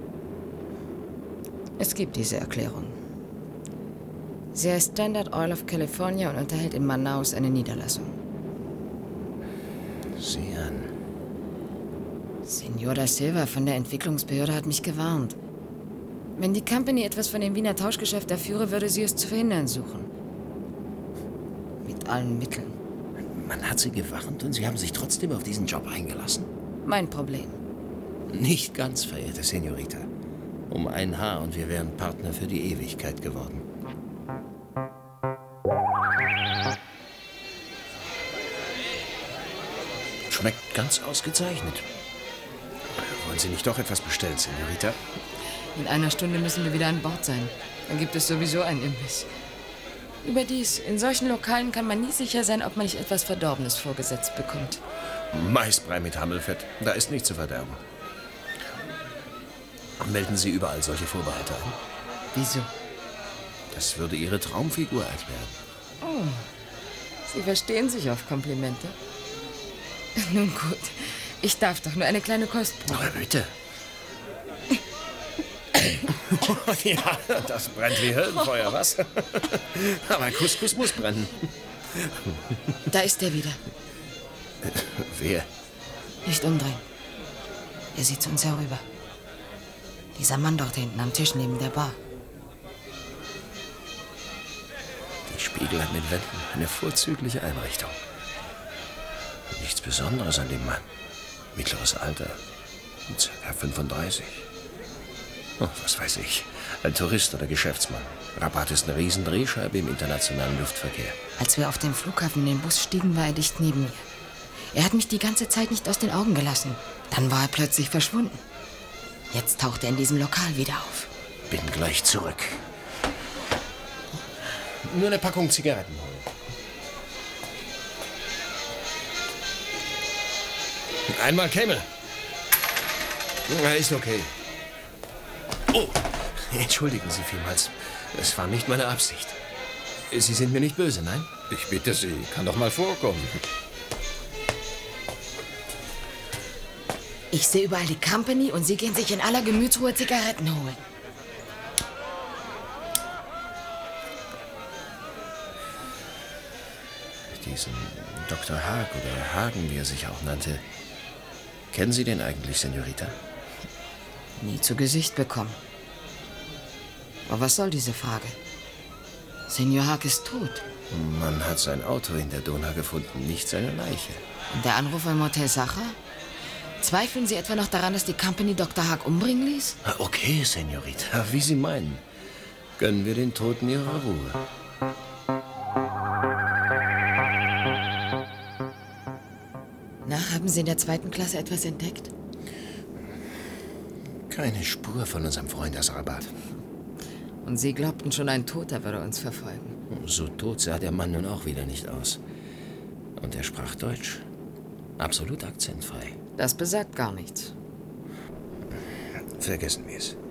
Speaker 9: Es gibt diese Erklärung. Sie heißt Standard Oil of California und unterhält in Manaus eine Niederlassung.
Speaker 1: Sieh an.
Speaker 9: Senor da Silva von der Entwicklungsbehörde hat mich gewarnt. Wenn die Company etwas von dem Wiener Tauschgeschäft erführe, würde sie es zu verhindern suchen. Mit allen Mitteln.
Speaker 1: Man hat Sie gewarnt und Sie haben sich trotzdem auf diesen Job eingelassen?
Speaker 9: Mein Problem.
Speaker 1: Nicht ganz, verehrte Senorita. Um ein Haar und wir wären Partner für die Ewigkeit geworden. Schmeckt ganz ausgezeichnet. Wollen Sie nicht doch etwas bestellen, Senorita?
Speaker 9: In einer Stunde müssen wir wieder an Bord sein. Dann gibt es sowieso einen Imbiss. Überdies, in solchen Lokalen kann man nie sicher sein, ob man nicht etwas Verdorbenes vorgesetzt bekommt.
Speaker 1: Maisbrei mit Hammelfett, da ist nichts zu verderben. Melden Sie überall solche Vorbehalte an?
Speaker 9: Wieso?
Speaker 1: Das würde Ihre Traumfigur erklären.
Speaker 9: Oh, Sie verstehen sich auf Komplimente. Nun gut, ich darf doch nur eine kleine Kostprobe.
Speaker 1: Aber bitte. Ja, das brennt wie Höllenfeuer, was? Aber Couscous muss brennen.
Speaker 9: Da ist er wieder.
Speaker 1: Wer?
Speaker 9: Nicht umdrehen. Er sieht zu uns herüber. Dieser Mann dort hinten am Tisch neben der Bar.
Speaker 1: Die Spiegel hat mit Wänden eine vorzügliche Einrichtung. Nichts Besonderes an dem Mann. Mittleres Alter. Circa fünfunddreißig. Oh, was weiß ich. Ein Tourist oder Geschäftsmann. Rabat ist eine Riesendrehscheibe im internationalen Luftverkehr.
Speaker 9: Als wir auf dem Flughafen in den Bus stiegen, war er dicht neben mir. Er hat mich die ganze Zeit nicht aus den Augen gelassen. Dann war er plötzlich verschwunden. Jetzt taucht er in diesem Lokal wieder auf.
Speaker 1: Bin gleich zurück. Nur eine Packung Zigaretten holen. Einmal Camel. Ja, ist okay. Oh, entschuldigen Sie vielmals. Es war nicht meine Absicht. Sie sind mir nicht böse, nein?
Speaker 6: Ich bitte Sie, kann doch mal vorkommen.
Speaker 9: Ich sehe überall die Company und Sie gehen sich in aller Gemütsruhe Zigaretten holen.
Speaker 1: Diesen Doktor Haag oder Hagen, wie er sich auch nannte. Kennen Sie den eigentlich, Senorita?
Speaker 9: Nie zu Gesicht bekommen. Aber was soll diese Frage? Senor Haag ist tot.
Speaker 1: Man hat sein Auto in der Donau gefunden, nicht seine Leiche.
Speaker 9: Und der Anruf im Hotel Sacher? Zweifeln Sie etwa noch daran, dass die Company Doktor Haag umbringen ließ?
Speaker 1: Okay, Senorita, wie Sie meinen. Gönnen wir den Toten ihre Ruhe.
Speaker 9: Na, haben Sie in der zweiten Klasse etwas entdeckt?
Speaker 1: Keine Spur von unserem Freund aus Rabat.
Speaker 9: Und Sie glaubten schon, ein Toter würde uns verfolgen.
Speaker 1: So tot sah der Mann nun auch wieder nicht aus. Und er sprach Deutsch. Absolut akzentfrei.
Speaker 9: Das besagt gar nichts.
Speaker 1: Vergessen wir es.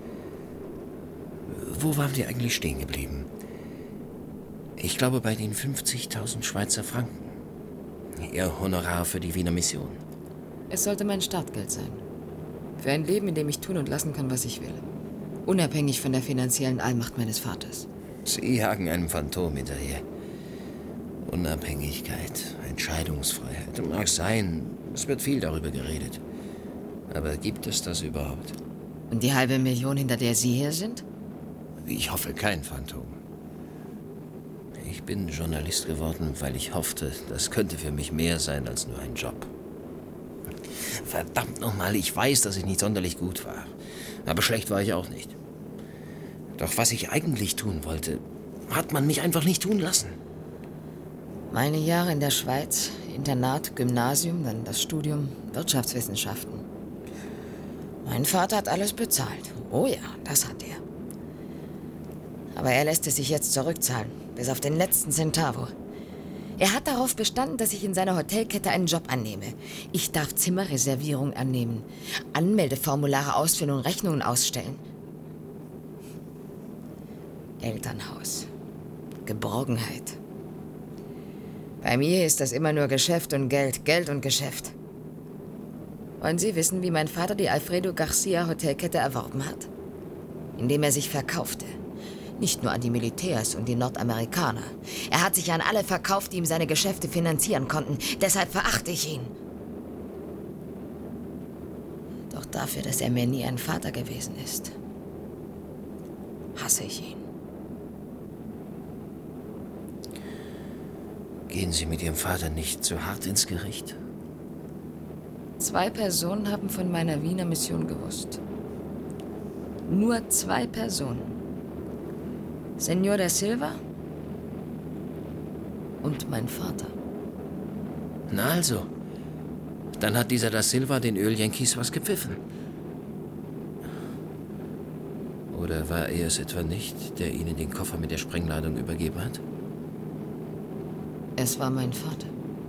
Speaker 1: Wo waren wir eigentlich stehen geblieben? Ich glaube bei den fünfzigtausend Schweizer Franken. Ihr Honorar für die Wiener Mission.
Speaker 9: Es sollte mein Startgeld sein. Für ein Leben, in dem ich tun und lassen kann, was ich will. Unabhängig von der finanziellen Allmacht meines Vaters.
Speaker 1: Sie jagen einem Phantom hinterher. Unabhängigkeit, Entscheidungsfreiheit. Mag sein, es wird viel darüber geredet. Aber gibt es das überhaupt?
Speaker 9: Und die halbe Million, hinter der Sie hier sind?
Speaker 1: Ich hoffe, kein Phantom. Ich bin Journalist geworden, weil ich hoffte, das könnte für mich mehr sein als nur ein Job. Verdammt nochmal, ich weiß, dass ich nicht sonderlich gut war. Aber schlecht war ich auch nicht. Doch was ich eigentlich tun wollte, hat man mich einfach nicht tun lassen.
Speaker 9: Meine Jahre in der Schweiz, Internat, Gymnasium, dann das Studium Wirtschaftswissenschaften. Mein Vater hat alles bezahlt. Oh ja, das hat er. Aber er lässt es sich jetzt zurückzahlen, bis auf den letzten Centavo. Er hat darauf bestanden, dass ich in seiner Hotelkette einen Job annehme. Ich darf Zimmerreservierung annehmen, Anmeldeformulare ausfüllen und Rechnungen ausstellen. Elternhaus. Geborgenheit. Bei mir ist das immer nur Geschäft und Geld, Geld und Geschäft. Wollen Sie wissen, wie mein Vater die Alfredo Garcia Hotelkette erworben hat? Indem er sich verkaufte. Nicht nur an die Militärs und die Nordamerikaner. Er hat sich an alle verkauft, die ihm seine Geschäfte finanzieren konnten. Deshalb verachte ich ihn. Doch dafür, dass er mir nie ein Vater gewesen ist, hasse ich ihn.
Speaker 1: Gehen Sie mit Ihrem Vater nicht zu hart ins Gericht?
Speaker 9: Zwei Personen haben von meiner Wiener Mission gewusst. Nur zwei Personen. Senor da Silva und mein Vater.
Speaker 1: Na also, dann hat dieser da Silva den Ölyankees was gepfiffen. Oder war er es etwa nicht, der Ihnen den Koffer mit der Sprengladung übergeben hat?
Speaker 9: Es war mein Vater.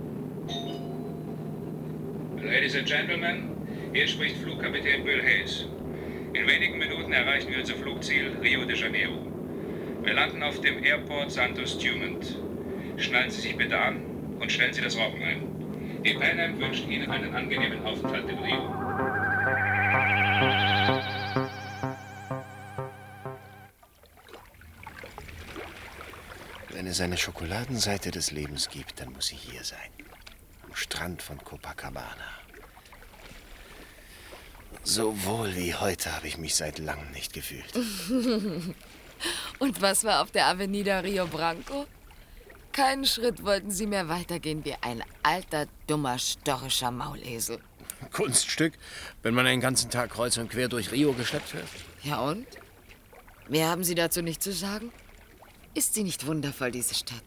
Speaker 12: Ladies and Gentlemen, hier spricht Flugkapitän Bill Hayes. In wenigen Minuten erreichen wir unser Flugziel Rio de Janeiro. Wir landen auf dem Airport Santos Dumont. Schnallen Sie sich bitte an und stellen Sie das Rauchen ein. Die Pan Am wünscht Ihnen einen angenehmen Aufenthalt in Rio.
Speaker 1: Wenn es eine Schokoladenseite des Lebens gibt, dann muss sie hier sein. Am Strand von Copacabana. So wohl wie heute habe ich mich seit langem nicht gefühlt.
Speaker 9: Und was war auf der Avenida Rio Branco? Keinen Schritt wollten Sie mehr weitergehen wie ein alter, dummer, störrischer Maulesel.
Speaker 1: Kunststück, wenn man einen ganzen Tag kreuz und quer durch Rio geschleppt wird.
Speaker 9: Ja und? Mehr haben Sie dazu nicht zu sagen? Ist sie nicht wundervoll, diese Stadt?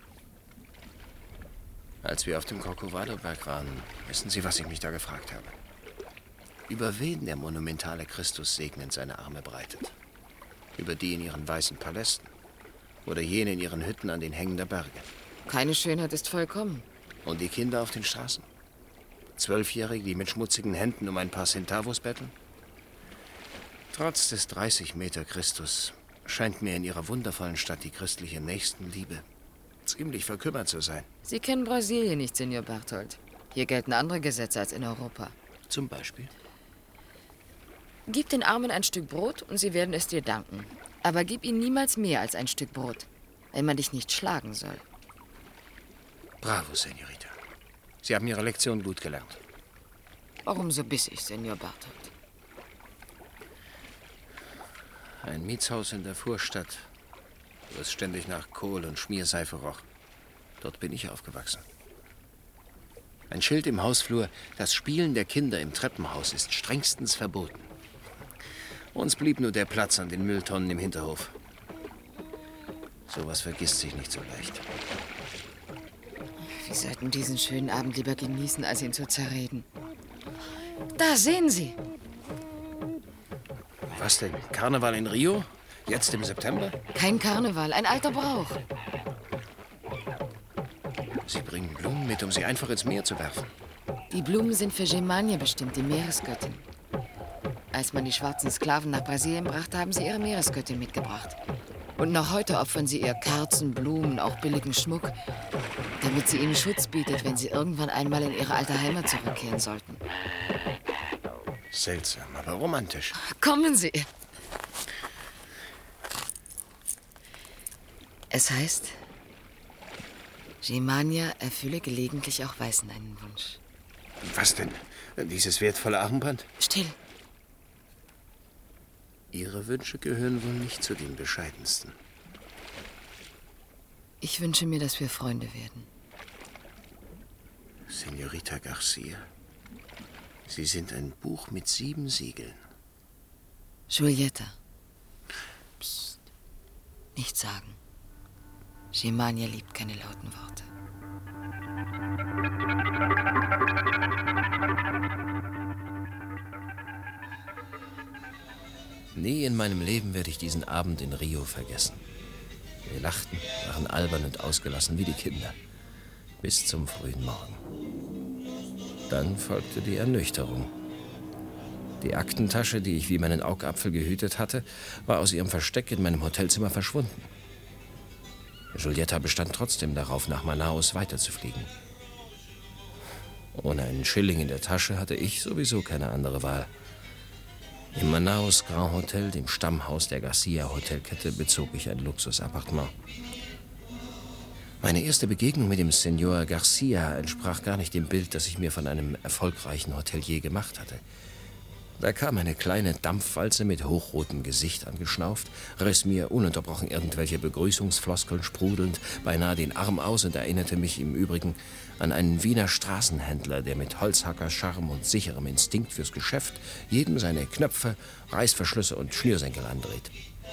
Speaker 1: Als wir auf dem Corcovado-Berg waren, wissen Sie, was ich mich da gefragt habe? Über wen der monumentale Christus segnend seine Arme breitet? Über die in ihren weißen Palästen oder jene in ihren Hütten an den Hängen der Berge?
Speaker 9: Keine Schönheit ist vollkommen.
Speaker 1: Und die Kinder auf den Straßen? Zwölfjährige, die mit schmutzigen Händen um ein paar Centavos betteln? Trotz des dreißig Meter Christus scheint mir in ihrer wundervollen Stadt die christliche Nächstenliebe ziemlich verkümmert zu sein.
Speaker 9: Sie kennen Brasilien nicht, Senor Berthold. Hier gelten andere Gesetze als in Europa.
Speaker 1: Zum Beispiel?
Speaker 9: Gib den Armen ein Stück Brot und sie werden es dir danken. Aber gib ihnen niemals mehr als ein Stück Brot, wenn man dich nicht schlagen soll.
Speaker 1: Bravo, Senorita. Sie haben Ihre Lektion gut gelernt.
Speaker 9: Warum so bissig, Senor Berthold?
Speaker 1: Ein Mietshaus in der Vorstadt, wo es ständig nach Kohl und Schmierseife roch. Dort bin ich aufgewachsen. Ein Schild im Hausflur: Das Spielen der Kinder im Treppenhaus ist strengstens verboten. Uns blieb nur der Platz an den Mülltonnen im Hinterhof. Sowas vergisst sich nicht so leicht.
Speaker 9: Wir sollten diesen schönen Abend lieber genießen, als ihn zu zerreden. Da sehen Sie!
Speaker 1: Was denn? Karneval in Rio? Jetzt im September?
Speaker 9: Kein Karneval, ein alter Brauch.
Speaker 1: Sie bringen Blumen mit, um sie einfach ins Meer zu werfen.
Speaker 9: Die Blumen sind für Germania bestimmt, die Meeresgöttin. Als man die schwarzen Sklaven nach Brasilien brachte, haben sie ihre Meeresgöttin mitgebracht. Und noch heute opfern sie ihr Kerzen, Blumen, auch billigen Schmuck, damit sie ihnen Schutz bietet, wenn sie irgendwann einmal in ihre alte Heimat zurückkehren sollten.
Speaker 1: Seltsam, aber romantisch.
Speaker 9: Kommen Sie. Es heißt, Germania erfülle gelegentlich auch Weißen einen Wunsch.
Speaker 1: Was denn? Dieses wertvolle Armband?
Speaker 9: Still.
Speaker 1: Ihre Wünsche gehören wohl nicht zu den bescheidensten.
Speaker 9: Ich wünsche mir, dass wir Freunde werden.
Speaker 1: Senorita Garcia, Sie sind ein Buch mit sieben Siegeln.
Speaker 9: Giulietta. Psst. Nichts sagen. Germania liebt keine lauten Worte.
Speaker 1: Nie in meinem Leben werde ich diesen Abend in Rio vergessen. Wir lachten, waren albern und ausgelassen wie die Kinder. Bis zum frühen Morgen. Dann folgte die Ernüchterung. Die Aktentasche, die ich wie meinen Augapfel gehütet hatte, war aus ihrem Versteck in meinem Hotelzimmer verschwunden. Giulietta bestand trotzdem darauf, nach Manaus weiterzufliegen. Ohne einen Schilling in der Tasche hatte ich sowieso keine andere Wahl. Im Manaus Grand Hotel, dem Stammhaus der Garcia-Hotelkette, bezog ich ein Luxusappartement. Meine erste Begegnung mit dem Senor Garcia entsprach gar nicht dem Bild, das ich mir von einem erfolgreichen Hotelier gemacht hatte. Da kam eine kleine Dampfwalze mit hochrotem Gesicht angeschnauft, riss mir ununterbrochen irgendwelche Begrüßungsfloskeln sprudelnd beinahe den Arm aus und erinnerte mich im Übrigen an einen Wiener Straßenhändler, der mit Holzhackerscharme und sicherem Instinkt fürs Geschäft jedem seine Knöpfe, Reißverschlüsse und Schnürsenkel andreht.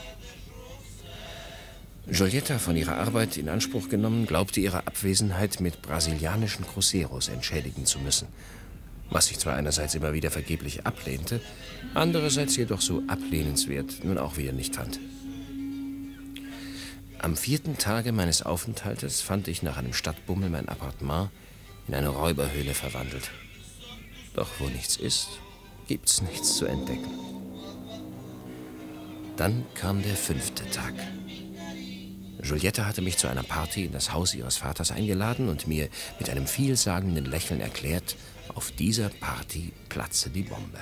Speaker 1: Giulietta, von ihrer Arbeit in Anspruch genommen, glaubte ihre Abwesenheit mit brasilianischen Cruceros entschädigen zu müssen, was ich zwar einerseits immer wieder vergeblich ablehnte, andererseits jedoch so ablehnenswert nun auch wieder nicht fand. Am vierten Tage meines Aufenthaltes fand ich nach einem Stadtbummel mein Appartement in eine Räuberhöhle verwandelt. Doch wo nichts ist, gibt's nichts zu entdecken. Dann kam der fünfte Tag. Giulietta hatte mich zu einer Party in das Haus ihres Vaters eingeladen und mir mit einem vielsagenden Lächeln erklärt, auf dieser Party platze die Bombe.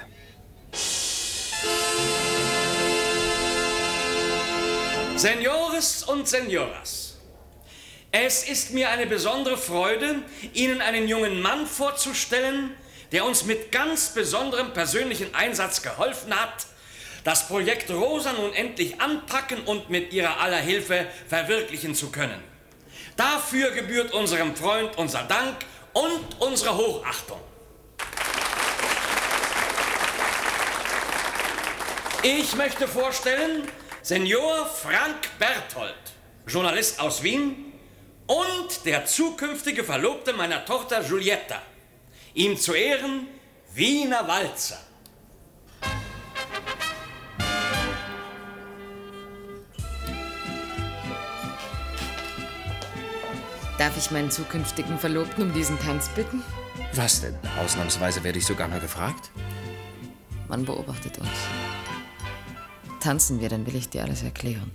Speaker 13: Senores und Senoras, es ist mir eine besondere Freude, Ihnen einen jungen Mann vorzustellen, der uns mit ganz besonderem persönlichen Einsatz geholfen hat, das Projekt Rosa nun endlich anpacken und mit Ihrer aller Hilfe verwirklichen zu können. Dafür gebührt unserem Freund unser Dank und unsere Hochachtung. Ich möchte vorstellen, Senor Frank Berthold, Journalist aus Wien, und der zukünftige Verlobte meiner Tochter Giulietta. Ihm zu Ehren Wiener Walzer.
Speaker 9: Darf ich meinen zukünftigen Verlobten um diesen Tanz bitten?
Speaker 1: Was denn? Ausnahmsweise werde ich sogar mal gefragt?
Speaker 9: Man beobachtet uns. Tanzen wir, dann will ich dir alles erklären.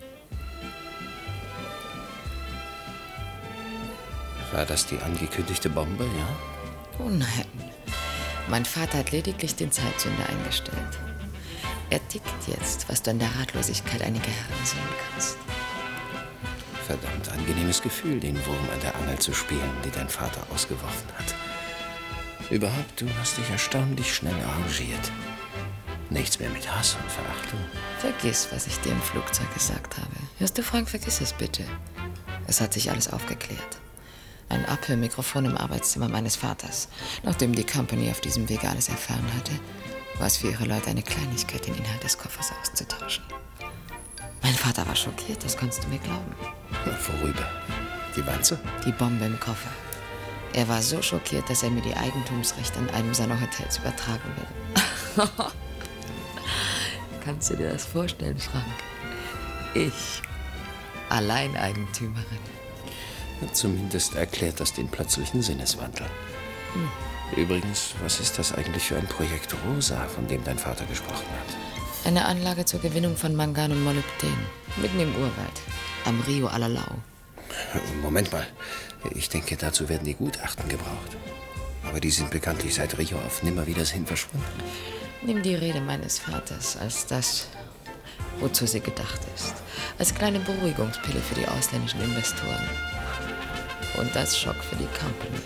Speaker 1: War das die angekündigte Bombe, ja?
Speaker 9: Oh nein. Mein Vater hat lediglich den Zeitzünder eingestellt. Er tickt jetzt, was du an der Ratlosigkeit einiger Herren sehen kannst.
Speaker 1: Verdammt angenehmes Gefühl, den Wurm an der Angel zu spielen, die dein Vater ausgeworfen hat. Überhaupt, du hast dich erstaunlich schnell arrangiert. Nichts mehr mit Hass und Verachtung.
Speaker 9: Vergiss, was ich dir im Flugzeug gesagt habe. Hörst du, Frank, vergiss es bitte. Es hat sich alles aufgeklärt. Ein Abhörmikrofon im Arbeitszimmer meines Vaters. Nachdem die Company auf diesem Wege alles erfahren hatte, war es für ihre Leute eine Kleinigkeit, den Inhalt des Koffers auszutauschen. Mein Vater war schockiert, das kannst du mir glauben.
Speaker 1: Worüber? Die Wanze?
Speaker 9: Die Bombe im Koffer. Er war so schockiert, dass er mir die Eigentumsrechte an einem seiner Hotels übertragen will. Kannst du dir das vorstellen, Frank? Ich, Alleineigentümerin.
Speaker 1: Zumindest erklärt das den plötzlichen Sinneswandel. Hm. Übrigens, was ist das eigentlich für ein Projekt Rosa, von dem dein Vater gesprochen hat?
Speaker 9: Eine Anlage zur Gewinnung von Mangan und Molybden. Mitten im Urwald. Am Rio Alalau.
Speaker 1: Moment mal. Ich denke, dazu werden die Gutachten gebraucht. Aber die sind bekanntlich seit Rio auf Nimmerwiedersehen verschwunden.
Speaker 9: Nimm die Rede meines Vaters als das, wozu sie gedacht ist. Als kleine Beruhigungspille für die ausländischen Investoren. Und als Schock für die Company.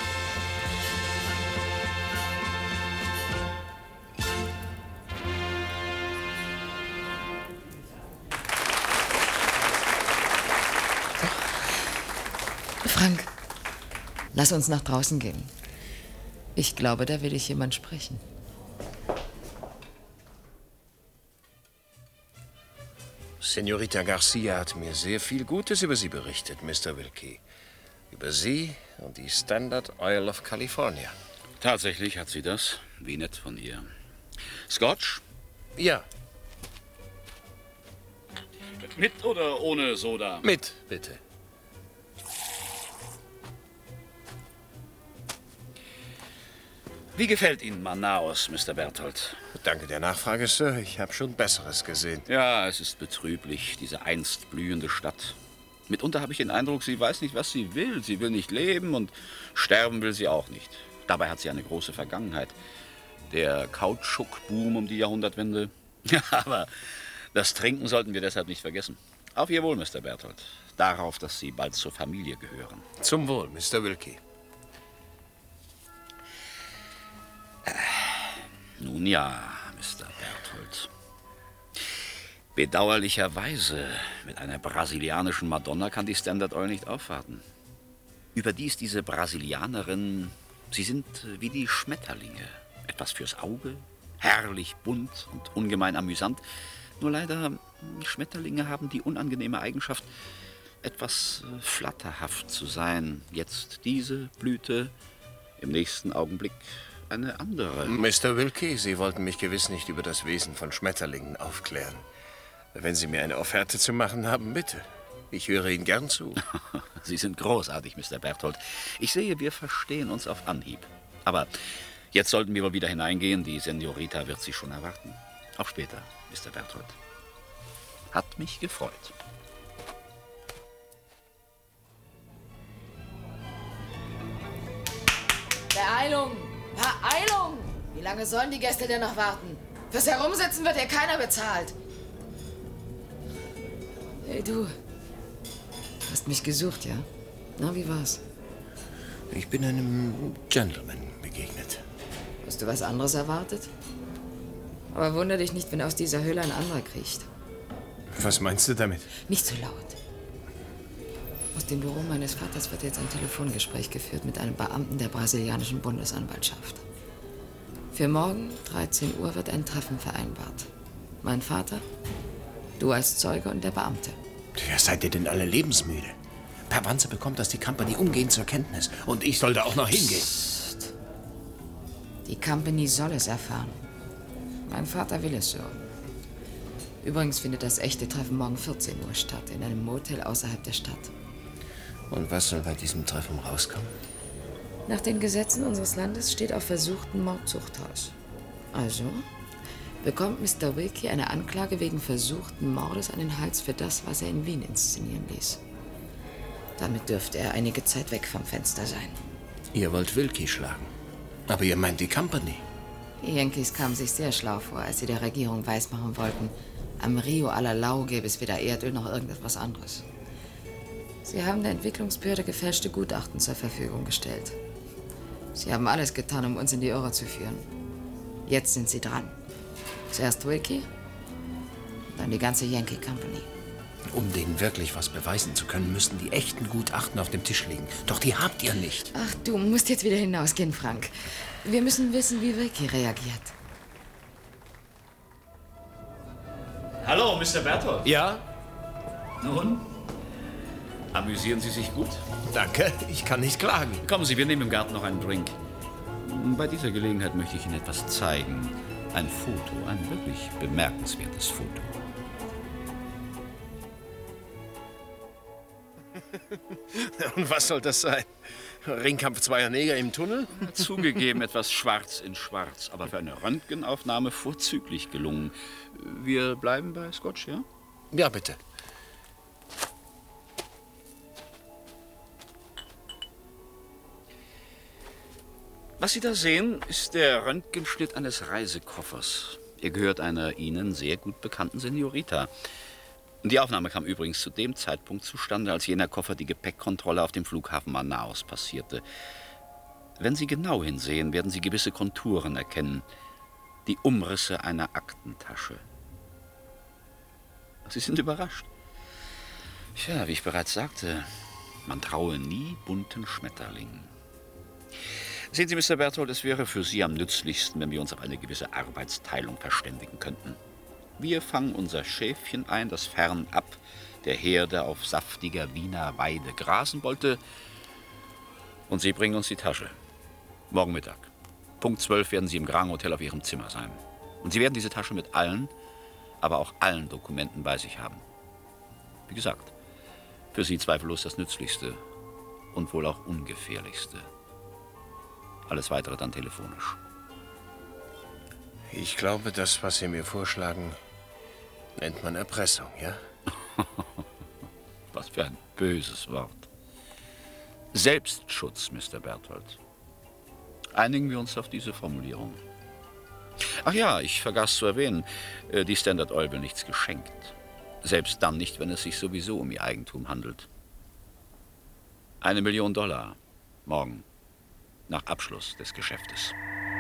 Speaker 9: Frank, lass uns nach draußen gehen. Ich glaube, da will dich jemand sprechen.
Speaker 1: Senorita Garcia hat mir sehr viel Gutes über Sie berichtet, Mister Wilkie. Über Sie und die Standard Oil of California.
Speaker 14: Tatsächlich hat sie das. Wie nett von ihr. Scotch?
Speaker 1: Ja.
Speaker 14: Mit oder ohne Soda?
Speaker 1: Mit, bitte.
Speaker 14: Wie gefällt Ihnen Manaus, Mister Berthold?
Speaker 1: Danke der Nachfrage, Sir. Ich habe schon Besseres gesehen.
Speaker 14: Ja, es ist betrüblich, diese einst blühende Stadt. Mitunter habe ich den Eindruck, sie weiß nicht, was sie will. Sie will nicht leben und sterben will sie auch nicht. Dabei hat sie eine große Vergangenheit. Der Kautschukboom um die Jahrhundertwende. Ja, aber das Trinken sollten wir deshalb nicht vergessen. Auf Ihr Wohl, Mister Berthold. Darauf, dass Sie bald zur Familie gehören.
Speaker 1: Zum Wohl, Mister Wilkie.
Speaker 14: Nun ja, Mister Berthold. Bedauerlicherweise, mit einer brasilianischen Madonna kann die Standard Oil nicht aufwarten. Überdies diese Brasilianerinnen, sie sind wie die Schmetterlinge. Etwas fürs Auge, herrlich bunt und ungemein amüsant. Nur leider, Schmetterlinge haben die unangenehme Eigenschaft, etwas flatterhaft zu sein. Jetzt diese Blüte, im nächsten Augenblick eine andere.
Speaker 1: Mister Wilkie, Sie wollten mich gewiss nicht über das Wesen von Schmetterlingen aufklären. Wenn Sie mir eine Offerte zu machen haben, bitte. Ich höre Ihnen gern zu.
Speaker 14: Sie sind großartig, Mister Berthold. Ich sehe, wir verstehen uns auf Anhieb. Aber jetzt sollten wir wohl wieder hineingehen. Die Senorita wird Sie schon erwarten. Auf später, Mister Berthold. Hat mich gefreut.
Speaker 9: Beeilung! Beeilung! Wie lange sollen die Gäste denn noch warten? Fürs Herumsitzen wird hier keiner bezahlt. Hey, du. Hast mich gesucht, ja? Na, wie war's?
Speaker 1: Ich bin einem Gentleman begegnet.
Speaker 9: Hast du was anderes erwartet? Aber wunder dich nicht, wenn aus dieser Höhle ein anderer kriecht.
Speaker 1: Was meinst du damit?
Speaker 9: Nicht so laut. Aus dem Büro meines Vaters wird jetzt ein Telefongespräch geführt mit einem Beamten der brasilianischen Bundesanwaltschaft. Für morgen, dreizehn Uhr, wird ein Treffen vereinbart. Mein Vater, du als Zeuge und der Beamte.
Speaker 1: Ja, seid ihr denn alle lebensmüde? Per Wanze bekommt das die Company umgehend zur Kenntnis. Und ich soll da auch noch hingehen.
Speaker 9: Psst. Die Company soll es erfahren. Mein Vater will es so. Übrigens findet das echte Treffen morgen vierzehn Uhr statt, in einem Motel außerhalb der Stadt.
Speaker 1: Und was soll bei diesem Treffen rauskommen?
Speaker 9: Nach den Gesetzen unseres Landes steht auf versuchten Mord Zuchthaus. Also bekommt Mister Wilkie eine Anklage wegen versuchten Mordes an den Hals für das, was er in Wien inszenieren ließ. Damit dürfte er einige Zeit weg vom Fenster sein.
Speaker 1: Ihr wollt Wilkie schlagen. Aber ihr meint die Company.
Speaker 9: Die Yankees kamen sich sehr schlau vor, als sie der Regierung weismachen wollten, am Rio Alalau gäbe es weder Erdöl noch irgendetwas anderes. Sie haben der Entwicklungsbehörde gefälschte Gutachten zur Verfügung gestellt. Sie haben alles getan, um uns in die Irre zu führen. Jetzt sind sie dran. Zuerst Wilkie, dann die ganze Yankee Company.
Speaker 1: Um denen wirklich was beweisen zu können, müssten die echten Gutachten auf dem Tisch liegen. Doch die habt ihr nicht.
Speaker 9: Ach, du musst jetzt wieder hinausgehen, Frank. Wir müssen wissen, wie Wilkie reagiert.
Speaker 14: Hallo, Mister Berthold.
Speaker 1: Ja?
Speaker 14: Nun, amüsieren Sie sich gut?
Speaker 1: Danke, ich kann nicht klagen.
Speaker 14: Kommen Sie, wir nehmen im Garten noch einen Drink. Bei dieser Gelegenheit möchte ich Ihnen etwas zeigen. Ein Foto, ein wirklich bemerkenswertes Foto.
Speaker 1: Und was soll das sein? Ringkampf zweier Neger im Tunnel?
Speaker 14: Zugegeben, etwas schwarz in schwarz, aber für eine Röntgenaufnahme vorzüglich gelungen. Wir bleiben bei Scotch, ja?
Speaker 1: Ja, bitte.
Speaker 14: Was Sie da sehen, ist der Röntgenschnitt eines Reisekoffers. Er gehört einer Ihnen sehr gut bekannten Senorita. Die Aufnahme kam übrigens zu dem Zeitpunkt zustande, als jener Koffer die Gepäckkontrolle auf dem Flughafen Manaus passierte. Wenn Sie genau hinsehen, werden Sie gewisse Konturen erkennen. Die Umrisse einer Aktentasche. Sie sind überrascht. Tja, wie ich bereits sagte, man traue nie bunten Schmetterlingen. Sehen Sie, Mister Berthold, es wäre für Sie am nützlichsten, wenn wir uns auf eine gewisse Arbeitsteilung verständigen könnten. Wir fangen unser Schäfchen ein, das fernab der Herde auf saftiger Wiener Weide grasen wollte. Und Sie bringen uns die Tasche. Morgen Mittag. Punkt zwölf werden Sie im Grand Hotel auf Ihrem Zimmer sein. Und Sie werden diese Tasche mit allen, aber auch allen Dokumenten bei sich haben. Wie gesagt, für Sie zweifellos das Nützlichste und wohl auch ungefährlichste. Alles Weitere dann telefonisch.
Speaker 1: Ich glaube, das, was Sie mir vorschlagen, nennt man Erpressung, ja?
Speaker 14: Was für ein böses Wort. Selbstschutz, Mister Berthold. Einigen wir uns auf diese Formulierung. Ach ja, ich vergaß zu erwähnen, die Standard Oil will nichts geschenkt. Selbst dann nicht, wenn es sich sowieso um ihr Eigentum handelt. Eine Million Dollar. Morgen. Nach Abschluss des Geschäftes.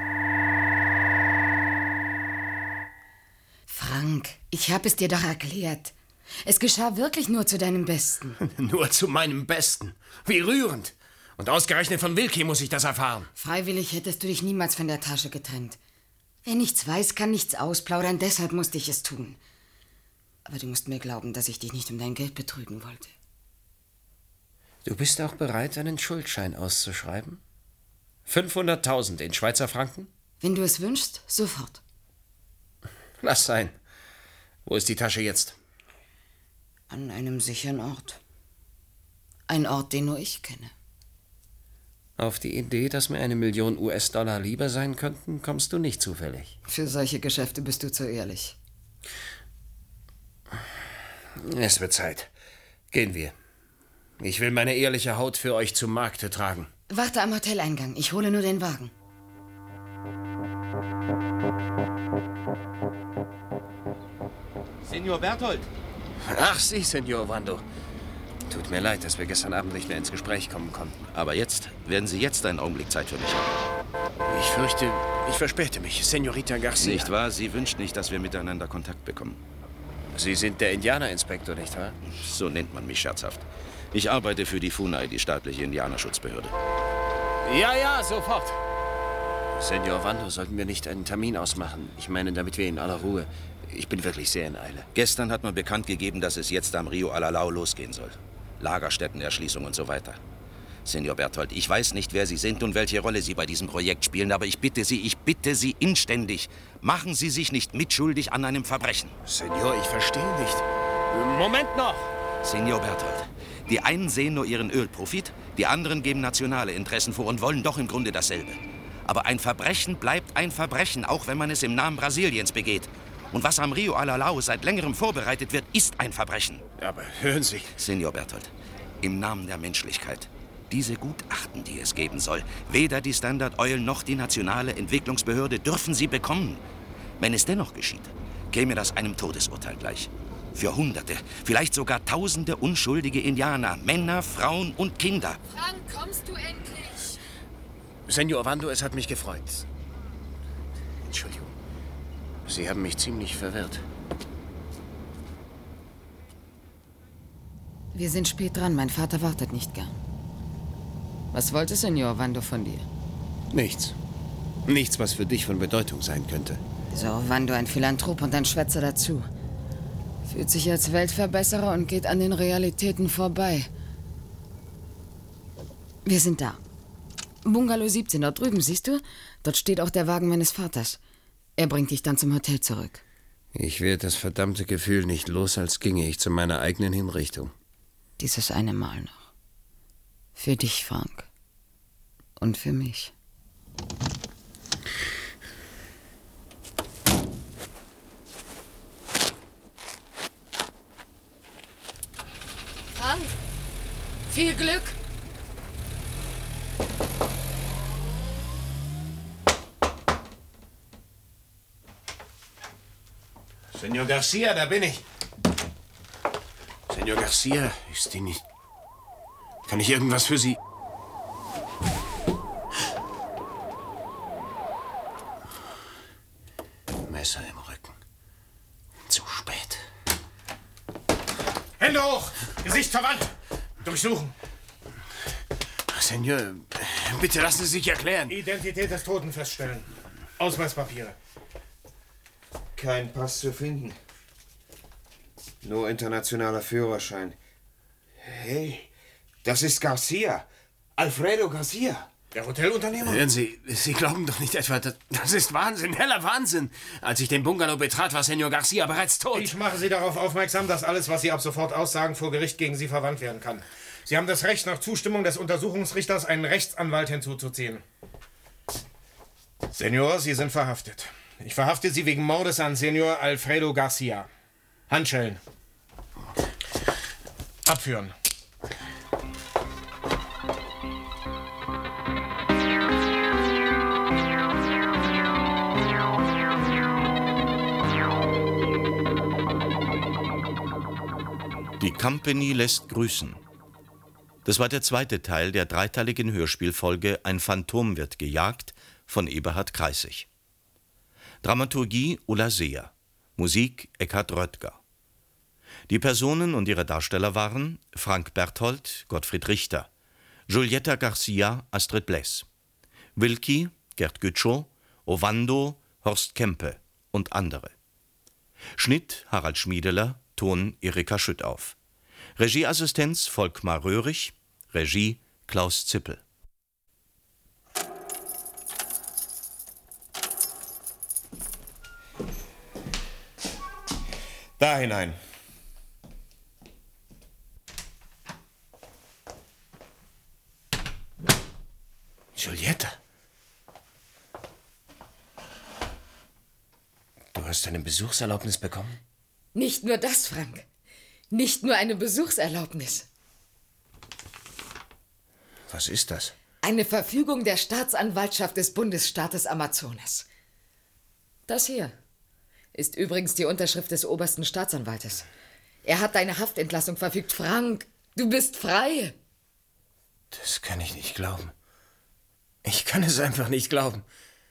Speaker 9: Frank, ich habe es dir doch erklärt. Es geschah wirklich nur zu deinem Besten.
Speaker 1: Nur zu meinem Besten. Wie rührend. Und ausgerechnet von Wilkie muss ich das erfahren.
Speaker 9: Freiwillig hättest du dich niemals von der Tasche getrennt. Wer nichts weiß, kann nichts ausplaudern, deshalb musste ich es tun. Aber du musst mir glauben, dass ich dich nicht um dein Geld betrügen wollte.
Speaker 1: Du bist auch bereit, einen Schuldschein auszuschreiben? fünfhunderttausend in Schweizer Franken?
Speaker 9: Wenn du es wünschst, sofort.
Speaker 1: Lass sein. Wo ist die Tasche jetzt?
Speaker 9: An einem sicheren Ort. Ein Ort, den nur ich kenne.
Speaker 1: Auf die Idee, dass mir eine Million U S-Dollar lieber sein könnten, kommst du nicht zufällig.
Speaker 9: Für solche Geschäfte bist du zu ehrlich.
Speaker 1: Es wird Zeit. Gehen wir. Ich will meine ehrliche Haut für euch zum Markte tragen.
Speaker 9: Warte am Hoteleingang. Ich hole nur den Wagen.
Speaker 2: Senor Berthold.
Speaker 1: Ach, Sie, Senor Wando. Tut mir leid, dass wir gestern Abend nicht mehr ins Gespräch kommen konnten.
Speaker 2: Aber jetzt, werden Sie jetzt einen Augenblick Zeit für mich haben?
Speaker 1: Ich fürchte, ich verspäte mich. Senorita Garcia.
Speaker 2: Nicht wahr? Sie wünscht nicht, dass wir miteinander Kontakt bekommen.
Speaker 1: Sie sind der Indianerinspektor, nicht wahr?
Speaker 2: So nennt man mich scherzhaft. Ich arbeite für die F U N A I, die staatliche Indianerschutzbehörde.
Speaker 1: Ja, ja, sofort. Senor Wando, sollten wir nicht einen Termin ausmachen? Ich meine, damit wir in aller Ruhe... Ich bin wirklich sehr in Eile.
Speaker 2: Gestern hat man bekannt gegeben, dass es jetzt am Rio Alalau losgehen soll. Lagerstättenerschließung und so weiter. Senor Berthold, ich weiß nicht, wer Sie sind und welche Rolle Sie bei diesem Projekt spielen, aber ich bitte Sie, ich bitte Sie inständig, machen Sie sich nicht mitschuldig an einem Verbrechen.
Speaker 1: Senor, ich verstehe nicht. Moment noch!
Speaker 2: Senor Berthold,
Speaker 15: Die einen sehen nur ihren Ölprofit, die anderen geben nationale Interessen vor und wollen doch im Grunde dasselbe. Aber ein Verbrechen bleibt ein Verbrechen, auch wenn man es im Namen Brasiliens begeht. Und was am Rio Alalau seit längerem vorbereitet wird, ist ein Verbrechen.
Speaker 16: Aber hören Sie...
Speaker 15: Senior Berthold, im Namen der Menschlichkeit. Diese Gutachten, die es geben soll, weder die Standard Oil noch die nationale Entwicklungsbehörde dürfen sie bekommen. Wenn es dennoch geschieht, käme das einem Todesurteil gleich. Für Hunderte, vielleicht sogar Tausende unschuldige Indianer, Männer, Frauen und Kinder.
Speaker 9: Frank, kommst du endlich?
Speaker 16: Senor Ovando, es hat mich gefreut. Entschuldigung. Sie haben mich ziemlich verwirrt.
Speaker 9: Wir sind spät dran. Mein Vater wartet nicht gern. Was wollte Senor Ovando von dir?
Speaker 16: Nichts. Nichts, was für dich von Bedeutung sein könnte.
Speaker 9: Dieser Ovando, ein Philanthrop und ein Schwätzer dazu. Fühlt sich als Weltverbesserer und geht an den Realitäten vorbei. Wir sind da. Bungalow siebzehn, dort drüben, siehst du? Dort steht auch der Wagen meines Vaters. Er bringt dich dann zum Hotel zurück.
Speaker 16: Ich werde das verdammte Gefühl nicht los, als ginge ich zu meiner eigenen Hinrichtung.
Speaker 9: Dieses eine Mal noch. Für dich, Frank. Und für mich. Frank, viel Glück!
Speaker 16: Senor Garcia, da bin ich. Senor Garcia, ist die nicht... Kann ich irgendwas für Sie... Messer im Rücken. Zu spät.
Speaker 11: Hände hoch! Gesicht verwandt! Durchsuchen!
Speaker 16: Senor, bitte lassen Sie sich erklären.
Speaker 11: Identität des Toten feststellen. Ausweispapiere.
Speaker 17: Kein Pass zu finden. Nur internationaler Führerschein. Hey, das ist Garcia. Alfredo Garcia.
Speaker 11: Der Hotelunternehmer?
Speaker 16: Hören Sie, Sie glauben doch nicht etwa, das, das ist Wahnsinn, heller Wahnsinn. Als ich den Bungalow betrat, war Senor Garcia bereits tot.
Speaker 11: Ich mache Sie darauf aufmerksam, dass alles, was Sie ab sofort aussagen, vor Gericht gegen Sie verwandt werden kann. Sie haben das Recht, nach Zustimmung des Untersuchungsrichters einen Rechtsanwalt hinzuzuziehen. Senor, Sie sind verhaftet. Ich verhafte Sie wegen Mordes an Senor Alfredo Garcia. Handschellen. Abführen.
Speaker 2: Die Company lässt grüßen. Das war der zweite Teil der dreiteiligen Hörspielfolge Ein Phantom wird gejagt von Eberhard Kreissig. Dramaturgie Ulla Seher, Musik Eckhard Röttger. Die Personen und ihre Darsteller waren Frank Berthold, Gottfried Richter, Giulietta Garcia, Astrid Bless, Wilki, Gerd Gütschow, Ovando, Horst Kempe und andere. Schnitt Harald Schmiedeler, Ton Erika Schüttauf. Regieassistenz Volkmar Röhrig, Regie Klaus Zippel.
Speaker 17: Da hinein.
Speaker 16: Giulietta. Du hast eine Besuchserlaubnis bekommen?
Speaker 9: Nicht nur das, Frank. Nicht nur eine Besuchserlaubnis.
Speaker 16: Was ist das?
Speaker 9: Eine Verfügung der Staatsanwaltschaft des Bundesstaates Amazonas. Das hier ist übrigens die Unterschrift des obersten Staatsanwaltes. Er hat deine Haftentlassung verfügt. Frank, du bist frei.
Speaker 16: Das kann ich nicht glauben. Ich kann es einfach nicht glauben.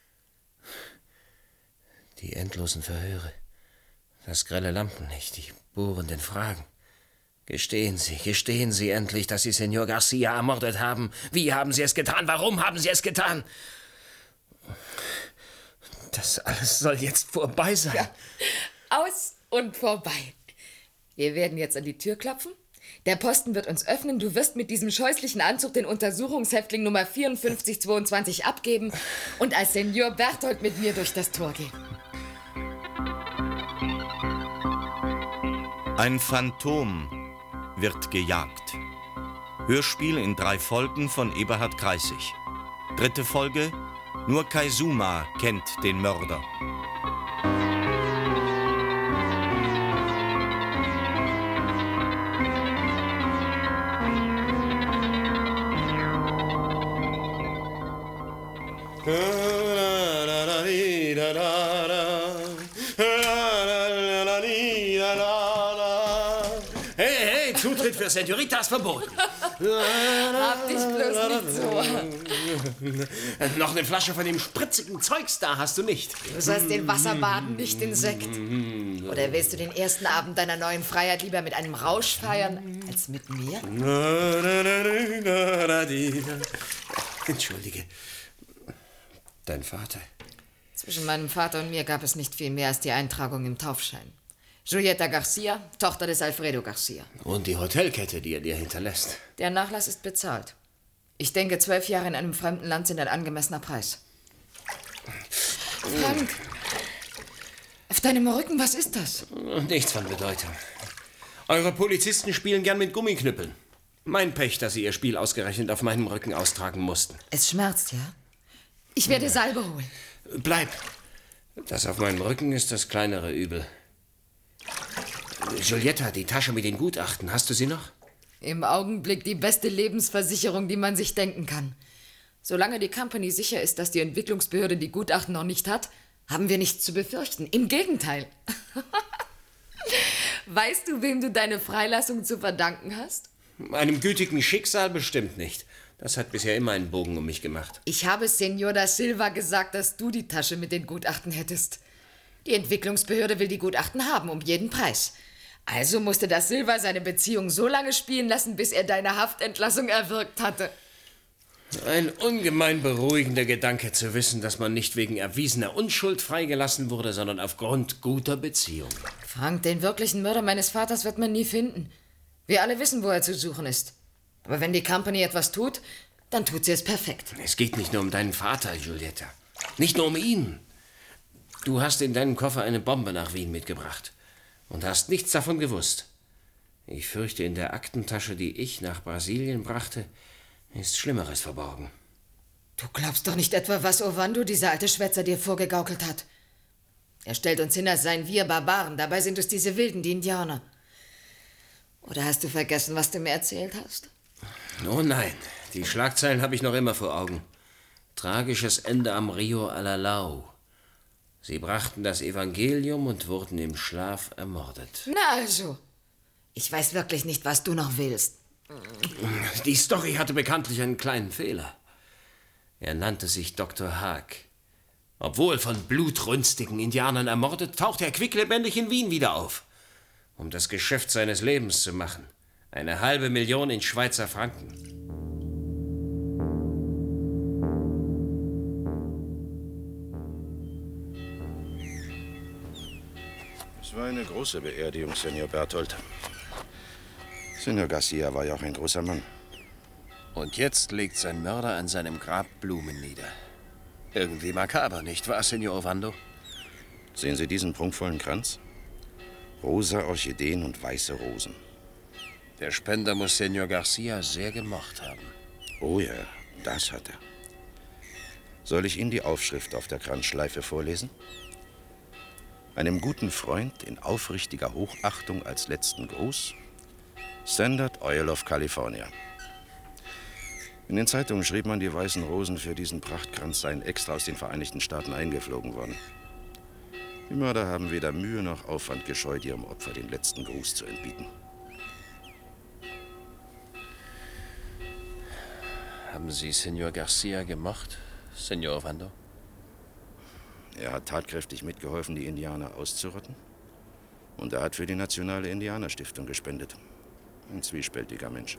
Speaker 16: Die endlosen Verhöre, das grelle Lampenlicht, die bohrenden Fragen. Gestehen Sie, gestehen Sie endlich, dass Sie Senor Garcia ermordet haben. Wie haben Sie es getan? Warum haben Sie es getan? Das alles soll jetzt vorbei sein.
Speaker 9: Ja, aus und vorbei. Wir werden jetzt an die Tür klopfen. Der Posten wird uns öffnen. Du wirst mit diesem scheußlichen Anzug den Untersuchungshäftling Nummer vierundfünfzig zweiundzwanzig abgeben und als Senor Berthold mit mir durch das Tor gehen.
Speaker 2: Ein Phantom wird gejagt. Hörspiel in drei Folgen von Eberhard Kreissig. Dritte Folge: Nur Kaizuma kennt den Mörder.
Speaker 16: Hey, hey, Zutritt für Senoritas verboten.
Speaker 9: Hab dich bloß nicht so.
Speaker 16: Noch eine Flasche von dem spritzigen Zeugs da hast du nicht.
Speaker 9: Du sollst den Wasserbaden, nicht den Sekt. Oder willst du den ersten Abend deiner neuen Freiheit lieber mit einem Rausch feiern, als mit mir?
Speaker 16: Entschuldige. Dein Vater?
Speaker 9: Zwischen meinem Vater und mir gab es nicht viel mehr als die Eintragung im Taufschein. Julieta Garcia, Tochter des Alfredo Garcia.
Speaker 16: Und die Hotelkette, die er dir hinterlässt.
Speaker 9: Der Nachlass ist bezahlt. Ich denke, zwölf Jahre in einem fremden Land sind ein angemessener Preis. Frank, auf deinem Rücken, was ist das?
Speaker 16: Nichts von Bedeutung. Eure Polizisten spielen gern mit Gummiknüppeln. Mein Pech, dass sie ihr Spiel ausgerechnet auf meinem Rücken austragen mussten.
Speaker 9: Es schmerzt, ja? Ich werde Salbe holen.
Speaker 16: Bleib. Das auf meinem Rücken ist das kleinere Übel. Giulietta, die Tasche mit den Gutachten, hast du sie noch?
Speaker 9: Im Augenblick die beste Lebensversicherung, die man sich denken kann. Solange die Company sicher ist, dass die Entwicklungsbehörde die Gutachten noch nicht hat, haben wir nichts zu befürchten. Im Gegenteil. Weißt du, wem du deine Freilassung zu verdanken hast?
Speaker 16: Einem gütigen Schicksal bestimmt nicht. Das hat bisher immer einen Bogen um mich gemacht.
Speaker 9: Ich habe Senor da Silva gesagt, dass du die Tasche mit den Gutachten hättest. Die Entwicklungsbehörde will die Gutachten haben, um jeden Preis. Also musste da Silva seine Beziehung so lange spielen lassen, bis er deine Haftentlassung erwirkt hatte.
Speaker 16: Ein ungemein beruhigender Gedanke zu wissen, dass man nicht wegen erwiesener Unschuld freigelassen wurde, sondern aufgrund guter Beziehung.
Speaker 9: Frank, den wirklichen Mörder meines Vaters wird man nie finden. Wir alle wissen, wo er zu suchen ist. Aber wenn die Company etwas tut, dann tut sie es perfekt.
Speaker 16: Es geht nicht nur um deinen Vater, Giulietta. Nicht nur um ihn. Du hast in deinem Koffer eine Bombe nach Wien mitgebracht und hast nichts davon gewusst. Ich fürchte, in der Aktentasche, die ich nach Brasilien brachte, ist Schlimmeres verborgen.
Speaker 9: Du glaubst doch nicht etwa, was Ovando, dieser alte Schwätzer, dir vorgegaukelt hat. Er stellt uns hin, als seien wir Barbaren. Dabei sind es diese Wilden, die Indianer. Oder hast du vergessen, was du mir erzählt hast?
Speaker 16: Oh nein, die Schlagzeilen habe ich noch immer vor Augen. Tragisches Ende am Rio Alalau. Sie brachten das Evangelium und wurden im Schlaf ermordet.
Speaker 9: Na also, ich weiß wirklich nicht, was du noch willst.
Speaker 16: Die Story hatte bekanntlich einen kleinen Fehler. Er nannte sich Doktor Haag. Obwohl von blutrünstigen Indianern ermordet, tauchte er quicklebendig in Wien wieder auf. Um das Geschäft seines Lebens zu machen. Eine halbe Million in Schweizer Franken.
Speaker 15: Es war eine große Beerdigung, Senor Berthold. Senor Garcia war ja auch ein großer Mann.
Speaker 16: Und jetzt legt sein Mörder an seinem Grab Blumen nieder. Irgendwie makaber, nicht wahr, Senor Ovando?
Speaker 15: Sehen Sie diesen prunkvollen Kranz? Rosa Orchideen und weiße Rosen.
Speaker 16: Der Spender muss Senor Garcia sehr gemocht haben.
Speaker 15: Oh ja, das hat er. Soll ich Ihnen die Aufschrift auf der Kranzschleife vorlesen? Einem guten Freund in aufrichtiger Hochachtung als letzten Gruß, Standard Oil of California. In den Zeitungen schrieb man, die weißen Rosen für diesen Prachtkranz seien extra aus den Vereinigten Staaten eingeflogen worden. Die Mörder haben weder Mühe noch Aufwand gescheut, ihrem Opfer den letzten Gruß zu entbieten.
Speaker 16: Haben Sie Senor Garcia gemocht, Senor Ovando?
Speaker 15: Er hat tatkräftig mitgeholfen, die Indianer auszurotten. Und er hat für die Nationale Indianerstiftung gespendet. Ein zwiespältiger Mensch.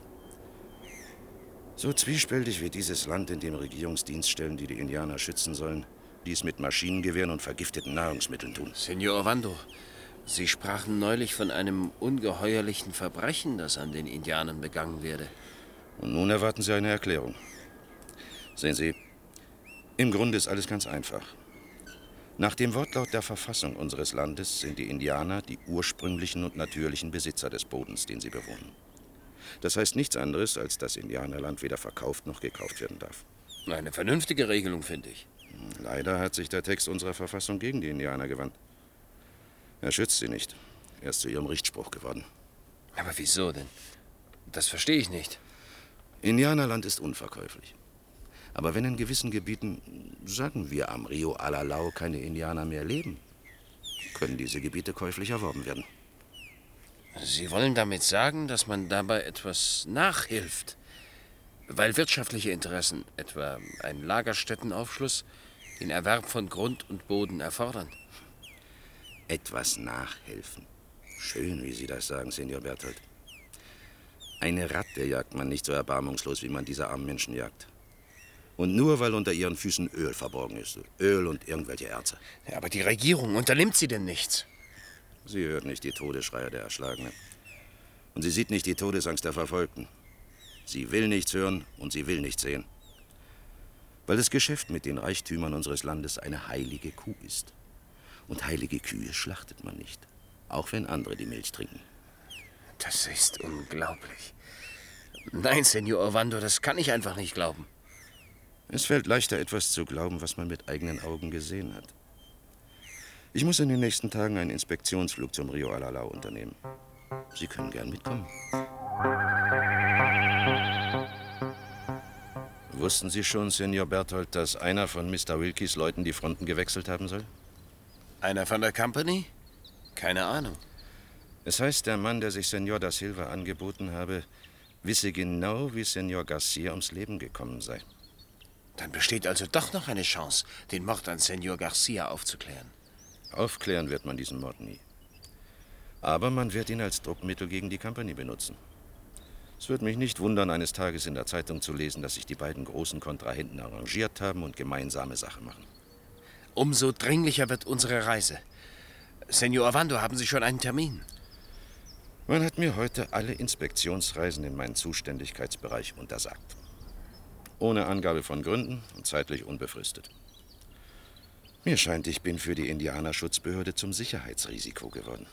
Speaker 15: So zwiespältig wie dieses Land, in dem Regierungsdienststellen, die die Indianer schützen sollen, dies mit Maschinengewehren und vergifteten Nahrungsmitteln tun.
Speaker 16: Senor Ovando, Sie sprachen neulich von einem ungeheuerlichen Verbrechen, das an den Indianern begangen werde.
Speaker 15: Und nun erwarten Sie eine Erklärung. Sehen Sie, im Grunde ist alles ganz einfach. Nach dem Wortlaut der Verfassung unseres Landes sind die Indianer die ursprünglichen und natürlichen Besitzer des Bodens, den sie bewohnen. Das heißt nichts anderes, als dass Indianerland weder verkauft noch gekauft werden darf.
Speaker 16: Eine vernünftige Regelung, finde ich.
Speaker 15: Leider hat sich der Text unserer Verfassung gegen die Indianer gewandt. Er schützt sie nicht. Er ist zu ihrem Richtspruch geworden.
Speaker 16: Aber wieso denn? Das verstehe ich nicht.
Speaker 15: Indianerland ist unverkäuflich. Aber wenn in gewissen Gebieten, sagen wir am Rio Alalau, keine Indianer mehr leben, können diese Gebiete käuflich erworben werden.
Speaker 16: Sie wollen damit sagen, dass man dabei etwas nachhilft? Weil wirtschaftliche Interessen, etwa ein Lagerstättenaufschluss, den Erwerb von Grund und Boden erfordern?
Speaker 15: Etwas nachhelfen. Schön, wie Sie das sagen, Senior Berthold. Eine Ratte jagt man nicht so erbarmungslos, wie man diese armen Menschen jagt. Und nur, weil unter ihren Füßen Öl verborgen ist. Öl und irgendwelche Erze.
Speaker 16: Ja, aber die Regierung, unternimmt sie denn nichts?
Speaker 15: Sie hört nicht die Todesschreie der Erschlagenen. Und sie sieht nicht die Todesangst der Verfolgten. Sie will nichts hören und sie will nichts sehen. Weil das Geschäft mit den Reichtümern unseres Landes eine heilige Kuh ist. Und heilige Kühe schlachtet man nicht. Auch wenn andere die Milch trinken.
Speaker 16: Das ist unglaublich. Nein, Senor Ovando, das kann ich einfach nicht glauben.
Speaker 15: Es fällt leichter, etwas zu glauben, was man mit eigenen Augen gesehen hat. Ich muss in den nächsten Tagen einen Inspektionsflug zum Rio Alalau unternehmen. Sie können gern mitkommen. Wussten Sie schon, Senior Berthold, dass einer von Mister Wilkes Leuten die Fronten gewechselt haben soll?
Speaker 16: Einer von der Company? Keine Ahnung.
Speaker 15: Es heißt, der Mann, der sich Senor da Silva angeboten habe, wisse genau, wie Senor Garcia ums Leben gekommen sei.
Speaker 16: Dann besteht also doch noch eine Chance, den Mord an Senor Garcia aufzuklären.
Speaker 15: Aufklären wird man diesen Mord nie. Aber man wird ihn als Druckmittel gegen die Company benutzen. Es wird mich nicht wundern, eines Tages in der Zeitung zu lesen, dass sich die beiden großen Kontrahenten arrangiert haben und gemeinsame Sache machen.
Speaker 16: Umso dringlicher wird unsere Reise. Senor Ovando, haben Sie schon einen Termin?
Speaker 15: Man hat mir heute alle Inspektionsreisen in meinen Zuständigkeitsbereich untersagt. Ohne Angabe von Gründen und zeitlich unbefristet. Mir scheint, ich bin für die Indianerschutzbehörde zum Sicherheitsrisiko geworden.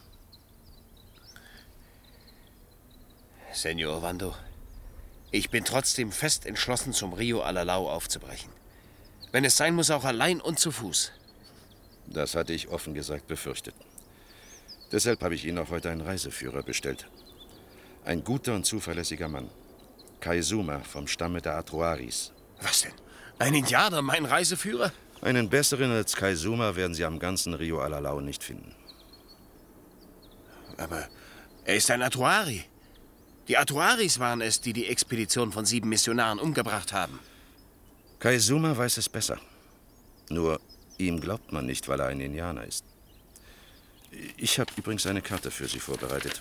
Speaker 16: Senor Ovando, ich bin trotzdem fest entschlossen, zum Rio Alalau aufzubrechen. Wenn es sein muss, auch allein und zu Fuß.
Speaker 15: Das hatte ich offen gesagt befürchtet. Deshalb habe ich Ihnen auch heute einen Reiseführer bestellt. Ein guter und zuverlässiger Mann. Kaizuma vom Stamme der Atroaris.
Speaker 16: Was denn? Ein Indianer, mein Reiseführer?
Speaker 15: Einen besseren als Kaizuma werden Sie am ganzen Rio Alalau nicht finden.
Speaker 16: Aber er ist ein Atroari. Die Atroaris waren es, die die Expedition von sieben Missionaren umgebracht haben.
Speaker 15: Kaizuma weiß es besser. Nur ihm glaubt man nicht, weil er ein Indianer ist. Ich habe übrigens eine Karte für Sie vorbereitet.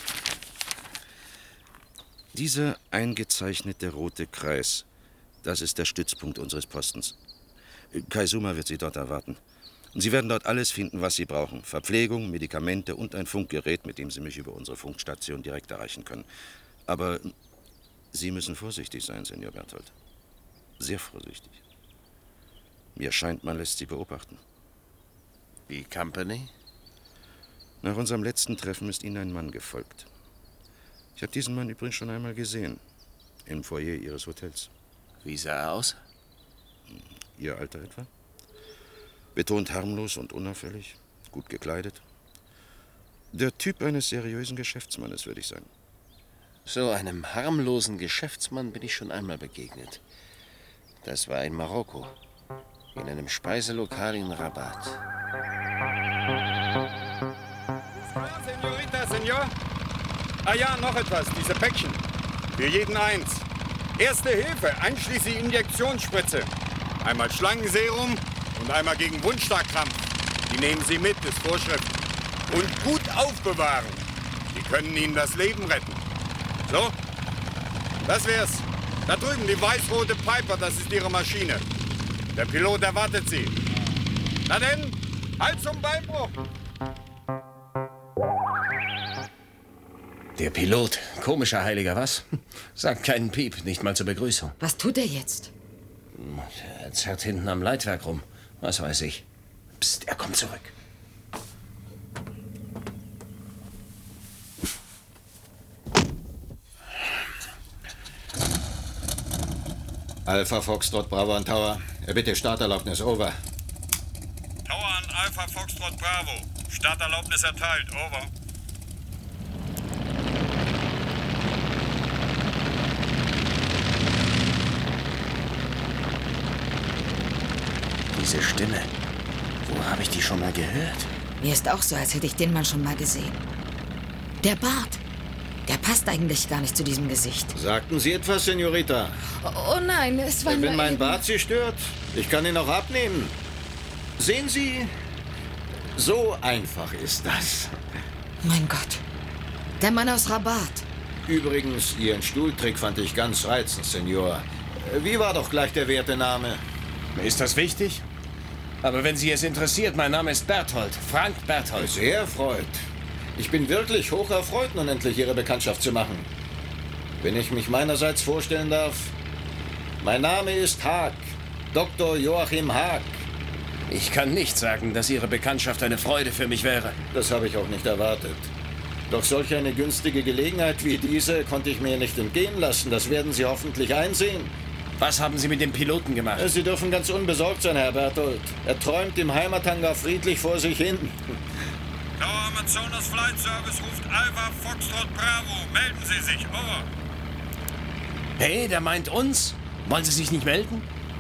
Speaker 15: Dieser eingezeichnete rote Kreis, das ist der Stützpunkt unseres Postens. Kaizuma wird Sie dort erwarten. Und Sie werden dort alles finden, was Sie brauchen. Verpflegung, Medikamente und ein Funkgerät, mit dem Sie mich über unsere Funkstation direkt erreichen können. Aber Sie müssen vorsichtig sein, Senor Berthold. Sehr vorsichtig. Mir scheint, man lässt Sie beobachten.
Speaker 16: Die Company?
Speaker 15: Nach unserem letzten Treffen ist Ihnen ein Mann gefolgt. Ich habe diesen Mann übrigens schon einmal gesehen. Im Foyer Ihres Hotels.
Speaker 16: Wie sah er aus?
Speaker 15: Ihr Alter etwa? Betont harmlos und unauffällig, gut gekleidet. Der Typ eines seriösen Geschäftsmannes, würde ich sagen.
Speaker 16: So einem harmlosen Geschäftsmann bin ich schon einmal begegnet. Das war in Marokko, in einem Speiselokal in Rabat.
Speaker 18: Senorita, Senor? Ah ja, noch etwas, diese Päckchen. Für jeden eins. Erste Hilfe, einschließlich Injektionsspritze. Einmal Schlangenserum und einmal gegen Wundstarkrampf. Die nehmen Sie mit, ist Vorschrift. Und gut aufbewahren. Die können Ihnen das Leben retten. So, das wär's. Da drüben die weiß-rote Piper, das ist Ihre Maschine. Der Pilot erwartet Sie. Na denn, Hals zum Beinbruch.
Speaker 1: Der Pilot, komischer Heiliger, was? Sagt keinen Piep, nicht mal zur Begrüßung.
Speaker 9: Was tut er jetzt?
Speaker 1: Er zerrt hinten am Leitwerk rum, was weiß ich. Psst, er kommt zurück.
Speaker 19: Alpha Foxtrot Bravo an Tower. Bitte Starterlaubnis, over.
Speaker 18: Tower an Alpha Foxtrot Bravo. Starterlaubnis erteilt, over.
Speaker 1: Diese Stimme. Wo habe ich die schon mal gehört?
Speaker 9: Mir ist auch so, als hätte ich den Mann schon mal gesehen. Der Bart. Der passt eigentlich gar nicht zu diesem Gesicht.
Speaker 19: Sagten Sie etwas, Senorita?
Speaker 9: Oh, oh nein, es war nur
Speaker 19: Wenn mein
Speaker 9: eben-
Speaker 19: Bart Sie stört, ich kann ihn auch abnehmen. Sehen Sie, so einfach ist das.
Speaker 9: Mein Gott. Der Mann aus Rabat.
Speaker 19: Übrigens, Ihren Stuhltrick fand ich ganz reizend, Senor. Wie war doch gleich der werte Name?
Speaker 11: Ist das wichtig? Aber wenn Sie es interessiert, mein Name ist Berthold. Frank Berthold.
Speaker 19: Sehr erfreut. Ich bin wirklich hoch erfreut, nun endlich Ihre Bekanntschaft zu machen. Wenn ich mich meinerseits vorstellen darf. Mein Name ist Haag. Doktor Joachim Haag.
Speaker 11: Ich kann nicht sagen, dass Ihre Bekanntschaft eine Freude für mich wäre.
Speaker 19: Das habe ich auch nicht erwartet. Doch solch eine günstige Gelegenheit wie diese konnte ich mir nicht entgehen lassen. Das werden Sie hoffentlich einsehen.
Speaker 11: Was haben Sie mit dem Piloten gemacht?
Speaker 19: Sie dürfen ganz unbesorgt sein, Herr Berthold. Er träumt im Heimathangar friedlich vor sich hin.
Speaker 18: Tower Amazonas Flight Service ruft Alpha Foxtrot Bravo. Melden Sie sich, over.
Speaker 11: Hey, der meint uns? Wollen Sie sich nicht melden?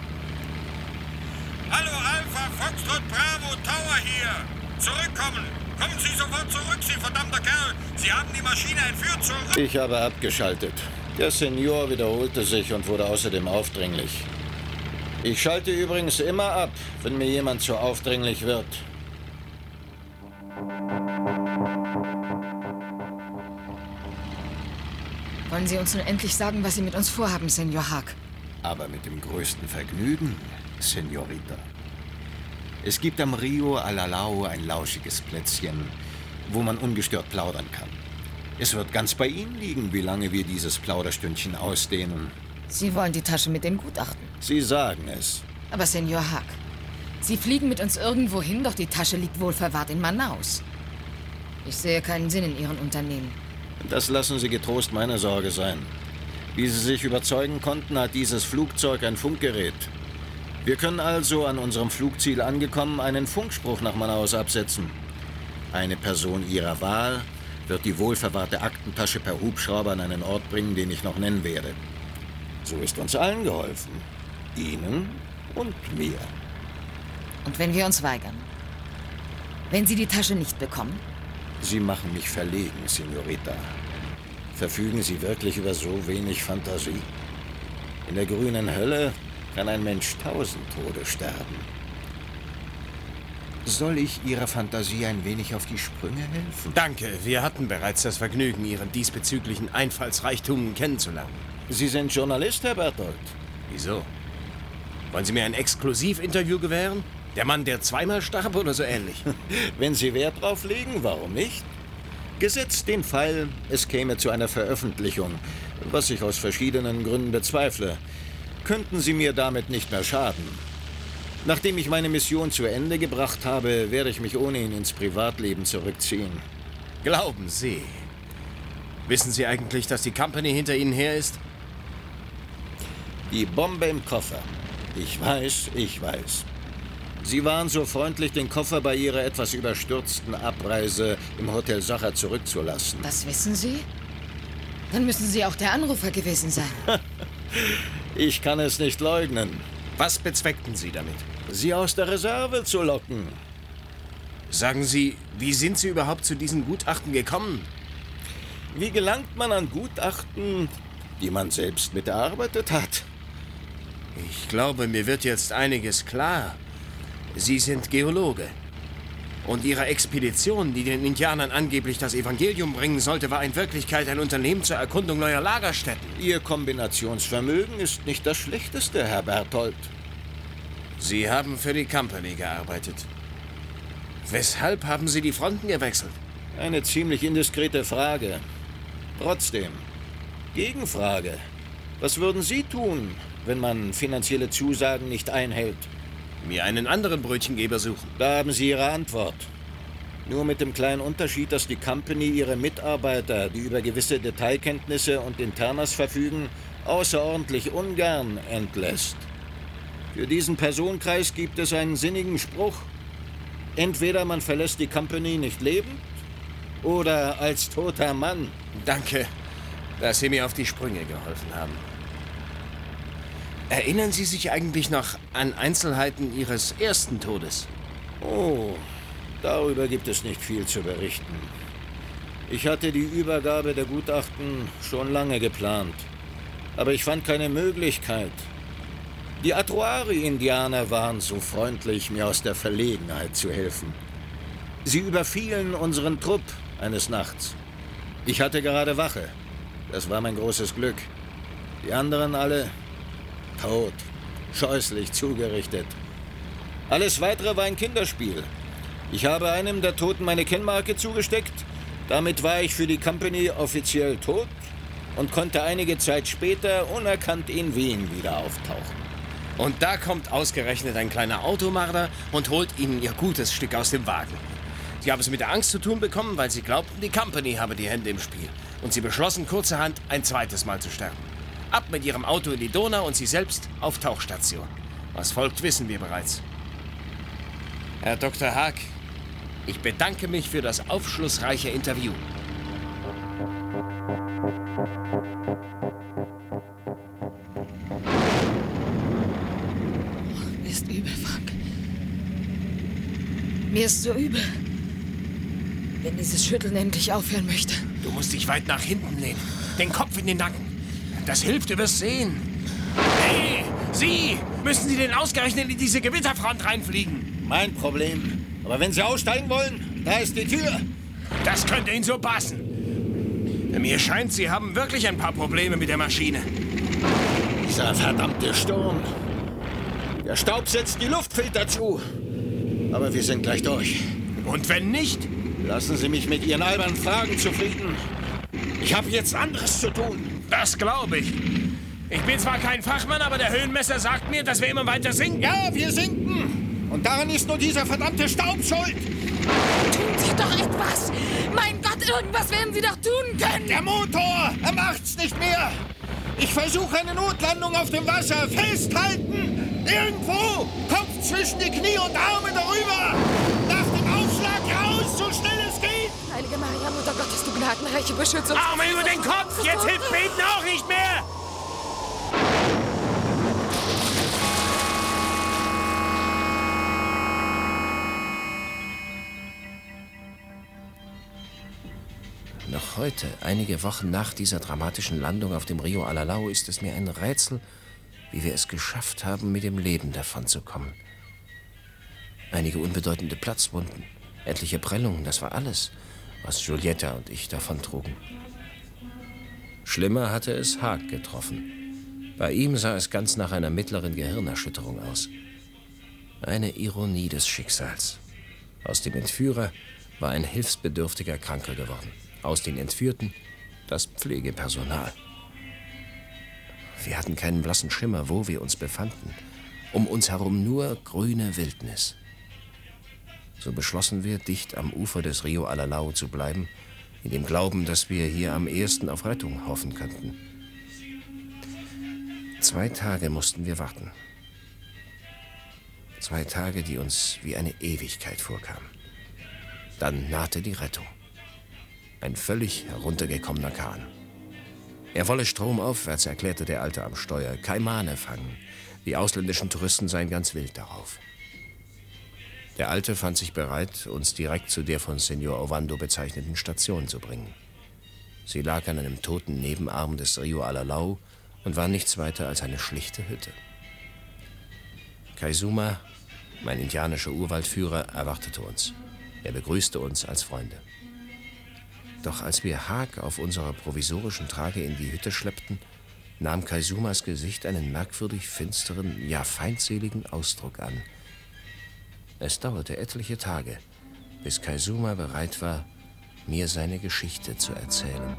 Speaker 18: Hallo Alpha Foxtrot Bravo, Tower hier. Zurückkommen. Kommen Sie sofort zurück, Sie verdammter Kerl. Sie haben die Maschine entführt zurück.
Speaker 19: Ich habe abgeschaltet. Der Senior wiederholte sich und wurde außerdem aufdringlich. Ich schalte übrigens immer ab, wenn mir jemand zu aufdringlich wird.
Speaker 9: Wollen Sie uns nun endlich sagen, was Sie mit uns vorhaben, Senor Haag?
Speaker 19: Aber mit dem größten Vergnügen, Senorita. Es gibt am Rio Alalao ein lauschiges Plätzchen, wo man ungestört plaudern kann. Es wird ganz bei Ihnen liegen, wie lange wir dieses Plauderstündchen ausdehnen.
Speaker 9: Sie wollen die Tasche mit den Gutachten.
Speaker 19: Sie sagen es.
Speaker 9: Aber Senor Haag, Sie fliegen mit uns irgendwo hin, doch die Tasche liegt wohl verwahrt in Manaus. Ich sehe keinen Sinn in Ihren Unternehmen.
Speaker 19: Das lassen Sie getrost meine Sorge sein. Wie Sie sich überzeugen konnten, hat dieses Flugzeug ein Funkgerät. Wir können also an unserem Flugziel angekommen einen Funkspruch nach Manaus absetzen. Eine Person Ihrer Wahl wird die wohlverwahrte Aktentasche per Hubschrauber an einen Ort bringen, den ich noch nennen werde. So ist uns allen geholfen. Ihnen und mir.
Speaker 9: Und wenn wir uns weigern? Wenn Sie die Tasche nicht bekommen?
Speaker 19: Sie machen mich verlegen, Senorita. Verfügen Sie wirklich über so wenig Fantasie? In der grünen Hölle kann ein Mensch tausend Tode sterben. Soll ich Ihrer Fantasie ein wenig auf die Sprünge helfen?
Speaker 11: Danke, wir hatten bereits das Vergnügen, Ihren diesbezüglichen Einfallsreichtum kennenzulernen.
Speaker 19: Sie sind Journalist, Herr Berthold.
Speaker 11: Wieso? Wollen Sie mir ein Exklusivinterview gewähren? Der Mann, der zweimal starb oder so ähnlich?
Speaker 19: Wenn Sie Wert drauf legen, warum nicht? Gesetzt den Fall, es käme zu einer Veröffentlichung, was ich aus verschiedenen Gründen bezweifle, könnten Sie mir damit nicht mehr schaden. Nachdem ich meine Mission zu Ende gebracht habe, werde ich mich ohnehin ins Privatleben zurückziehen.
Speaker 11: Glauben Sie? Wissen Sie eigentlich, dass die Company hinter Ihnen her ist?
Speaker 19: Die Bombe im Koffer. Ich weiß, ich weiß. Sie waren so freundlich, den Koffer bei Ihrer etwas überstürzten Abreise im Hotel Sacher zurückzulassen.
Speaker 9: Das wissen Sie? Dann müssen Sie auch der Anrufer gewesen sein.
Speaker 19: Ich kann es nicht leugnen.
Speaker 11: Was bezweckten Sie damit?
Speaker 19: Sie aus der Reserve zu locken.
Speaker 11: Sagen Sie, wie sind Sie überhaupt zu diesen Gutachten gekommen?
Speaker 19: Wie gelangt man an Gutachten, die man selbst miterarbeitet hat?
Speaker 11: Ich glaube, mir wird jetzt einiges klar. Sie sind Geologe. Und Ihre Expedition, die den Indianern angeblich das Evangelium bringen sollte, war in Wirklichkeit ein Unternehmen zur Erkundung neuer Lagerstätten.
Speaker 19: Ihr Kombinationsvermögen ist nicht das schlechteste, Herr Berthold.
Speaker 11: Sie haben für die Company gearbeitet. Weshalb haben Sie die Fronten gewechselt?
Speaker 19: Eine ziemlich indiskrete Frage. Trotzdem, Gegenfrage. Was würden Sie tun, wenn man finanzielle Zusagen nicht einhält?
Speaker 11: Mir einen anderen Brötchengeber suchen.
Speaker 19: Da haben Sie Ihre Antwort. Nur mit dem kleinen Unterschied, dass die Company ihre Mitarbeiter, die über gewisse Detailkenntnisse und Internas verfügen, außerordentlich ungern entlässt. Für diesen Personenkreis gibt es einen sinnigen Spruch. Entweder man verlässt die Company nicht lebend oder als toter Mann.
Speaker 11: Danke, dass Sie mir auf die Sprünge geholfen haben. Erinnern Sie sich eigentlich noch an Einzelheiten Ihres ersten Todes?
Speaker 19: Oh, darüber gibt es nicht viel zu berichten. Ich hatte die Übergabe der Gutachten schon lange geplant, aber ich fand keine Möglichkeit. Die Atuari-Indianer waren so freundlich, mir aus der Verlegenheit zu helfen. Sie überfielen unseren Trupp eines Nachts. Ich hatte gerade Wache. Das war mein großes Glück. Die anderen alle tot, scheußlich zugerichtet. Alles Weitere war ein Kinderspiel. Ich habe einem der Toten meine Kennmarke zugesteckt. Damit war ich für die Company offiziell tot und konnte einige Zeit später unerkannt in Wien wieder auftauchen.
Speaker 11: Und da kommt ausgerechnet ein kleiner Automarder und holt Ihnen Ihr gutes Stück aus dem Wagen. Sie haben es mit der Angst zu tun bekommen, weil Sie glaubten, die Company habe die Hände im Spiel. Und Sie beschlossen kurzerhand, ein zweites Mal zu sterben. Ab mit Ihrem Auto in die Donau und Sie selbst auf Tauchstation. Was folgt, wissen wir bereits. Herr Doktor Haag, ich bedanke mich für das aufschlussreiche Interview.
Speaker 9: Mir ist übel, Frank. Mir ist so übel. Wenn dieses Schütteln endlich aufhören möchte.
Speaker 11: Du musst dich weit nach hinten lehnen. Den Kopf in den Nacken. Das hilft, du wirst sehen. Hey, Sie! Müssen Sie denn ausgerechnet in diese Gewitterfront reinfliegen?
Speaker 19: Mein Problem. Aber wenn Sie aussteigen wollen, da ist die Tür.
Speaker 11: Das könnte Ihnen so passen. Mir scheint, Sie haben wirklich ein paar Probleme mit der Maschine.
Speaker 19: Dieser verdammte Sturm. Der Staub setzt die Luftfilter zu. Aber wir sind gleich durch.
Speaker 11: Und wenn nicht?
Speaker 19: Lassen Sie mich mit Ihren albernen Fragen zufrieden. Ich habe jetzt anderes zu tun.
Speaker 11: Das glaube ich. Ich bin zwar kein Fachmann, aber der Höhenmesser sagt mir, dass wir immer weiter sinken.
Speaker 19: Ja, wir sinken. Und daran ist nur dieser verdammte Staub schuld.
Speaker 9: Tun Sie doch etwas! Mein Gott, irgendwas werden Sie doch tun können!
Speaker 19: Der Motor, er macht's nicht mehr. Ich versuche eine Notlandung auf dem Wasser. Festhalten! Irgendwo! Kopf zwischen die Knie und Arme darüber! Nach dem Aufschlag raus, so schnell es geht!
Speaker 9: Heilige Maria, Mutter Gottes, du gnadenreiche Beschützung!
Speaker 11: Arme über den Kopf! Jetzt hilft Beten auch nicht mehr!
Speaker 1: Noch heute, einige Wochen nach dieser dramatischen Landung auf dem Rio Alalau, ist es mir ein Rätsel, wie wir es geschafft haben, mit dem Leben davonzukommen. Einige unbedeutende Platzwunden, etliche Prellungen, das war alles, was Giulietta und ich davontrugen. Schlimmer hatte es Haag getroffen. Bei ihm sah es ganz nach einer mittleren Gehirnerschütterung aus. Eine Ironie des Schicksals. Aus dem Entführer war ein hilfsbedürftiger Kranker geworden. Aus den Entführten das Pflegepersonal. Wir hatten keinen blassen Schimmer, wo wir uns befanden. Um uns herum nur grüne Wildnis. So beschlossen wir, dicht am Ufer des Rio Alalau zu bleiben, in dem Glauben, dass wir hier am ehesten auf Rettung hoffen könnten. Zwei Tage mussten wir warten. Zwei Tage, die uns wie eine Ewigkeit vorkamen. Dann nahte die Rettung. Ein völlig heruntergekommener Kahn. Er wolle stromaufwärts, erklärte der Alte am Steuer, Kaimane fangen. Die ausländischen Touristen seien ganz wild darauf. Der Alte fand sich bereit, uns direkt zu der von Senor Ovando bezeichneten Station zu bringen. Sie lag an einem toten Nebenarm des Rio Alalau und war nichts weiter als eine schlichte Hütte. Kaizuma, mein indianischer Urwaldführer, erwartete uns. Er begrüßte uns als Freunde. Doch als wir Haag auf unserer provisorischen Trage in die Hütte schleppten, nahm Kaizumas Gesicht einen merkwürdig finsteren, ja feindseligen Ausdruck an. Es dauerte etliche Tage, bis Kaizuma bereit war, mir seine Geschichte zu erzählen.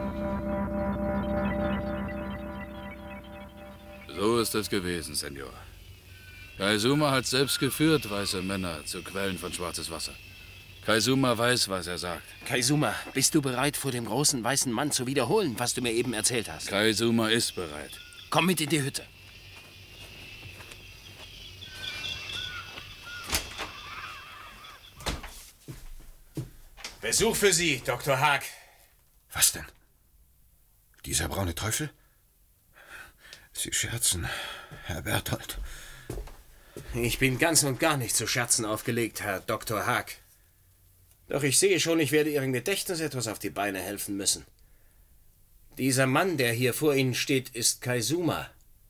Speaker 20: So ist es gewesen, Senor. Kaizuma hat selbst geführt, weiße Männer zu Quellen von schwarzes Wasser. Kaizuma weiß, was er sagt.
Speaker 1: Kaizuma, bist du bereit, vor dem großen weißen Mann zu wiederholen, was du mir eben erzählt hast?
Speaker 20: Kaizuma ist bereit.
Speaker 1: Komm mit in die Hütte. Besuch für Sie, Doktor Haag.
Speaker 19: Was denn? Dieser braune Teufel? Sie scherzen, Herr Berthold.
Speaker 1: Ich bin ganz und gar nicht zu Scherzen aufgelegt, Herr Doktor Haag. Doch ich sehe schon, ich werde Ihrem Gedächtnis etwas auf die Beine helfen müssen. Dieser Mann, der hier vor Ihnen steht, ist Kaizuma.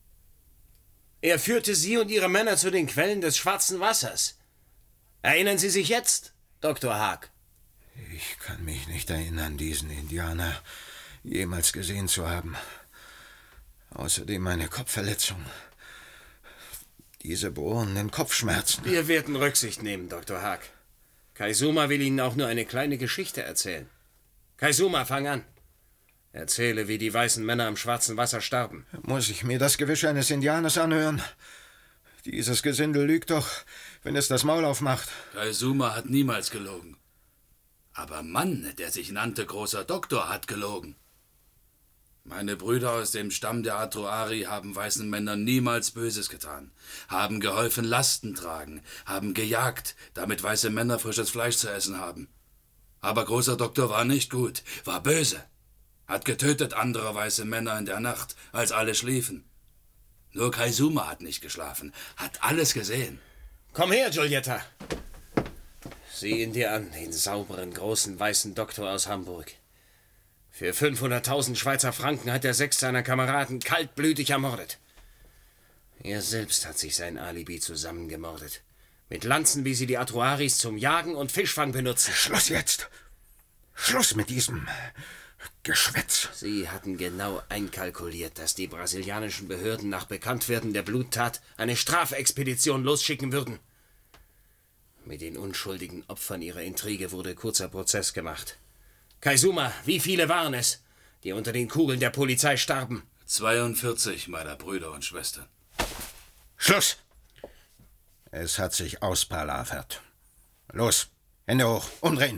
Speaker 1: Er führte Sie und Ihre Männer zu den Quellen des schwarzen Wassers. Erinnern Sie sich jetzt, Doktor Haag?
Speaker 19: Ich kann mich nicht erinnern, diesen Indianer jemals gesehen zu haben. Außerdem meine Kopfverletzung. Diese bohrenden Kopfschmerzen.
Speaker 1: Wir werden Rücksicht nehmen, Doktor Haag. Kaizuma will Ihnen auch nur eine kleine Geschichte erzählen. Kaizuma, fang an. Erzähle, wie die weißen Männer im schwarzen Wasser starben.
Speaker 19: Muss ich mir das Gewisch eines Indianers anhören? Dieses Gesindel lügt doch, wenn es das Maul aufmacht.
Speaker 20: Kaizuma hat niemals gelogen. Aber Mann, der sich nannte großer Doktor, hat gelogen. Meine Brüder aus dem Stamm der Atoari haben weißen Männern niemals Böses getan, haben geholfen Lasten tragen, haben gejagt, damit weiße Männer frisches Fleisch zu essen haben. Aber großer Doktor war nicht gut, war böse, hat getötet andere weiße Männer in der Nacht, als alle schliefen. Nur Kaizuma hat nicht geschlafen, hat alles gesehen.
Speaker 1: Komm her, Giulietta. Sieh ihn dir an, den sauberen, großen, weißen Doktor aus Hamburg. Für fünfhunderttausend Schweizer Franken hat er sechs seiner Kameraden kaltblütig ermordet. Er selbst hat sich sein Alibi zusammengemordet. Mit Lanzen, wie sie die Atoaris zum Jagen und Fischfang benutzen.
Speaker 19: Schluss jetzt! Schluss mit diesem Geschwätz!
Speaker 1: Sie hatten genau einkalkuliert, dass die brasilianischen Behörden nach Bekanntwerden der Bluttat eine Strafexpedition losschicken würden. Mit den unschuldigen Opfern ihrer Intrige wurde kurzer Prozess gemacht. Kaizuma, wie viele waren es, die unter den Kugeln der Polizei starben?
Speaker 20: zweiundvierzig meiner Brüder und Schwestern.
Speaker 19: Schluss! Es hat sich auspalavert. Los, Hände hoch, umdrehen.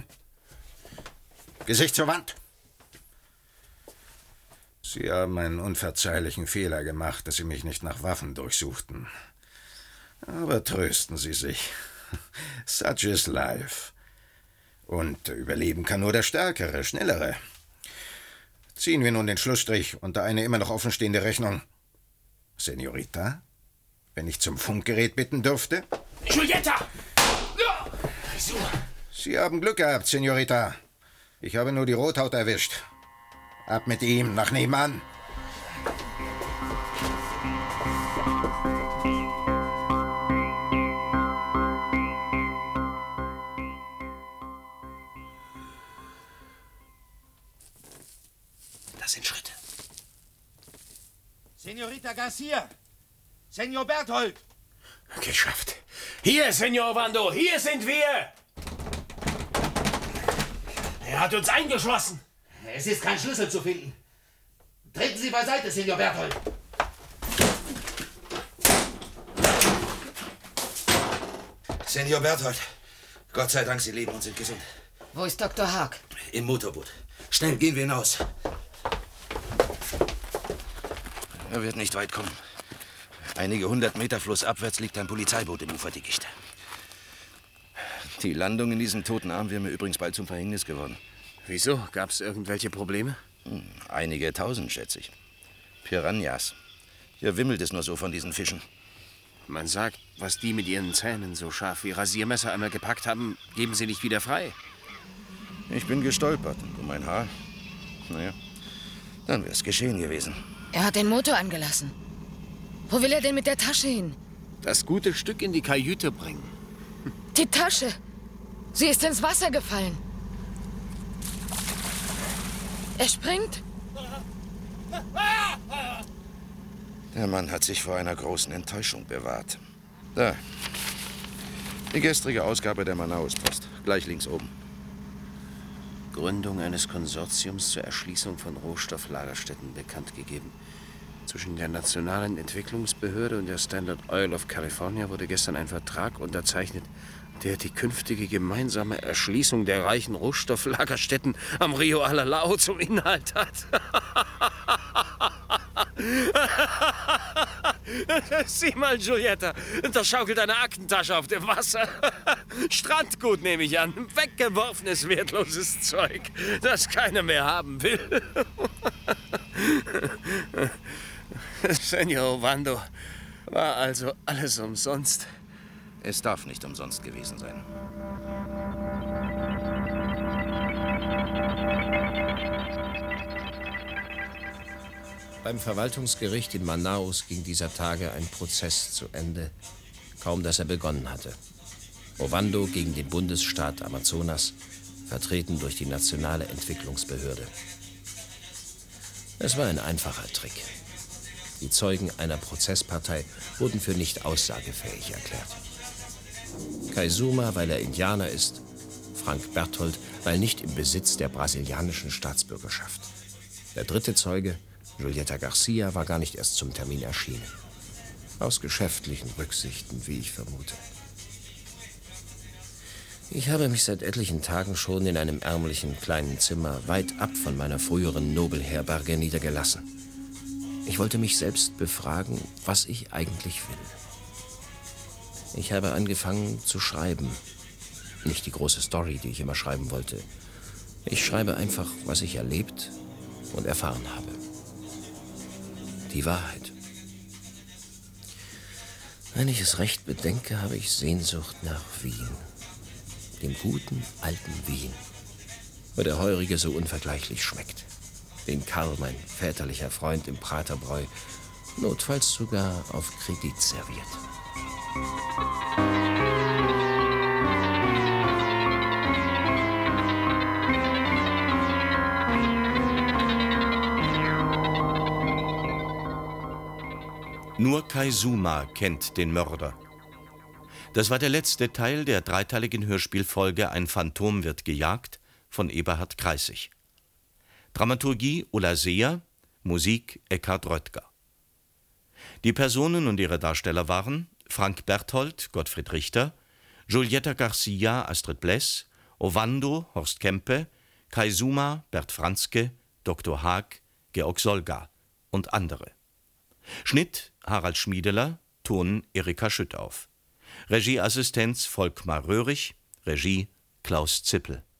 Speaker 19: Gesicht zur Wand. Sie haben einen unverzeihlichen Fehler gemacht, dass Sie mich nicht nach Waffen durchsuchten. Aber trösten Sie sich. Such is life. Und überleben kann nur der Stärkere, Schnellere. Ziehen wir nun den Schlussstrich unter eine immer noch offenstehende Rechnung. Senorita, wenn ich zum Funkgerät bitten dürfte?
Speaker 1: Giulietta!
Speaker 19: Sie haben Glück gehabt, Senorita. Ich habe nur die Rothaut erwischt. Ab mit ihm, nach nebenan.
Speaker 1: Das sind Schritte.
Speaker 17: Senorita Garcia! Senor Berthold!
Speaker 1: Geschafft. Hier, Senor Wando, hier sind wir! Er hat uns eingeschlossen.
Speaker 17: Es ist kein Schlüssel zu finden. Treten Sie beiseite, Senor Berthold.
Speaker 15: Senor Berthold, Gott sei Dank, Sie leben und sind gesund.
Speaker 9: Wo ist Doktor Haag?
Speaker 15: Im Motorboot. Schnell, gehen wir hinaus. Er wird nicht weit kommen. Einige hundert Meter flussabwärts liegt ein Polizeiboot im Uferdickicht. Die Landung in diesem toten Arm wäre mir übrigens bald zum Verhängnis geworden.
Speaker 1: Wieso? Gab es irgendwelche Probleme?
Speaker 15: Hm, einige tausend, schätze ich. Piranhas. Hier wimmelt es nur so von diesen Fischen.
Speaker 1: Man sagt, was die mit ihren Zähnen so scharf wie Rasiermesser einmal gepackt haben, geben sie nicht wieder frei.
Speaker 15: Ich bin gestolpert. Und um mein Haar? Naja, dann wäre es geschehen gewesen.
Speaker 9: Er hat den Motor angelassen. Wo will er denn mit der Tasche hin?
Speaker 1: Das gute Stück in die Kajüte bringen.
Speaker 9: Die Tasche! Sie ist ins Wasser gefallen. Er springt.
Speaker 15: Der Mann hat sich vor einer großen Enttäuschung bewahrt. Da. Die gestrige Ausgabe der Manaus-Post. Gleich links oben.
Speaker 1: Gründung eines Konsortiums zur Erschließung von Rohstofflagerstätten bekannt gegeben.
Speaker 11: Zwischen der Nationalen Entwicklungsbehörde und der Standard Oil of California wurde gestern ein Vertrag unterzeichnet, der die künftige gemeinsame Erschließung der reichen Rohstofflagerstätten am Rio Alalao zum Inhalt hat. Sieh mal, Giulietta, da schaukelt eine Aktentasche auf dem Wasser. Strandgut, nehme ich an. Weggeworfenes, wertloses Zeug, das keiner mehr haben will. Senor Ovando, war also alles umsonst?
Speaker 15: Es darf nicht umsonst gewesen sein.
Speaker 1: Beim Verwaltungsgericht in Manaus ging dieser Tage ein Prozess zu Ende, kaum dass er begonnen hatte. Ovando gegen den Bundesstaat Amazonas, vertreten durch die Nationale Entwicklungsbehörde. Es war ein einfacher Trick. Die Zeugen einer Prozesspartei wurden für nicht aussagefähig erklärt. Kaizuma, weil er Indianer ist, Frank Berthold, weil nicht im Besitz der brasilianischen Staatsbürgerschaft. Der dritte Zeuge, Giulietta Garcia, war gar nicht erst zum Termin erschienen. Aus geschäftlichen Rücksichten, wie ich vermute. Ich habe mich seit etlichen Tagen schon in einem ärmlichen kleinen Zimmer weit ab von meiner früheren Nobelherberge niedergelassen. Ich wollte mich selbst befragen, was ich eigentlich will. Ich habe angefangen zu schreiben. Nicht die große Story, die ich immer schreiben wollte. Ich schreibe einfach, was ich erlebt und erfahren habe. Die Wahrheit. Wenn ich es recht bedenke, habe ich Sehnsucht nach Wien. Dem guten, alten Wien, wo der Heurige so unvergleichlich schmeckt. Den Karl, mein väterlicher Freund, im Praterbräu, notfalls sogar auf Kredit serviert.
Speaker 2: Nur Kaizuma kennt den Mörder. Das war der letzte Teil der dreiteiligen Hörspielfolge Ein Phantom wird gejagt von Eberhard Kreissig. Dramaturgie Ulla Seher, Musik Eckhard Röttger. Die Personen und ihre Darsteller waren Frank Berthold, Gottfried Richter, Giulietta Garcia, Astrid Bless, Ovando, Horst Kempe, Kaizuma, Bert Franzke, Doktor Haag, Georg Solga und andere. Schnitt Harald Schmiedeler, Ton Erika Schüttauf. Regieassistenz Volkmar Röhrig, Regie Klaus Zippel.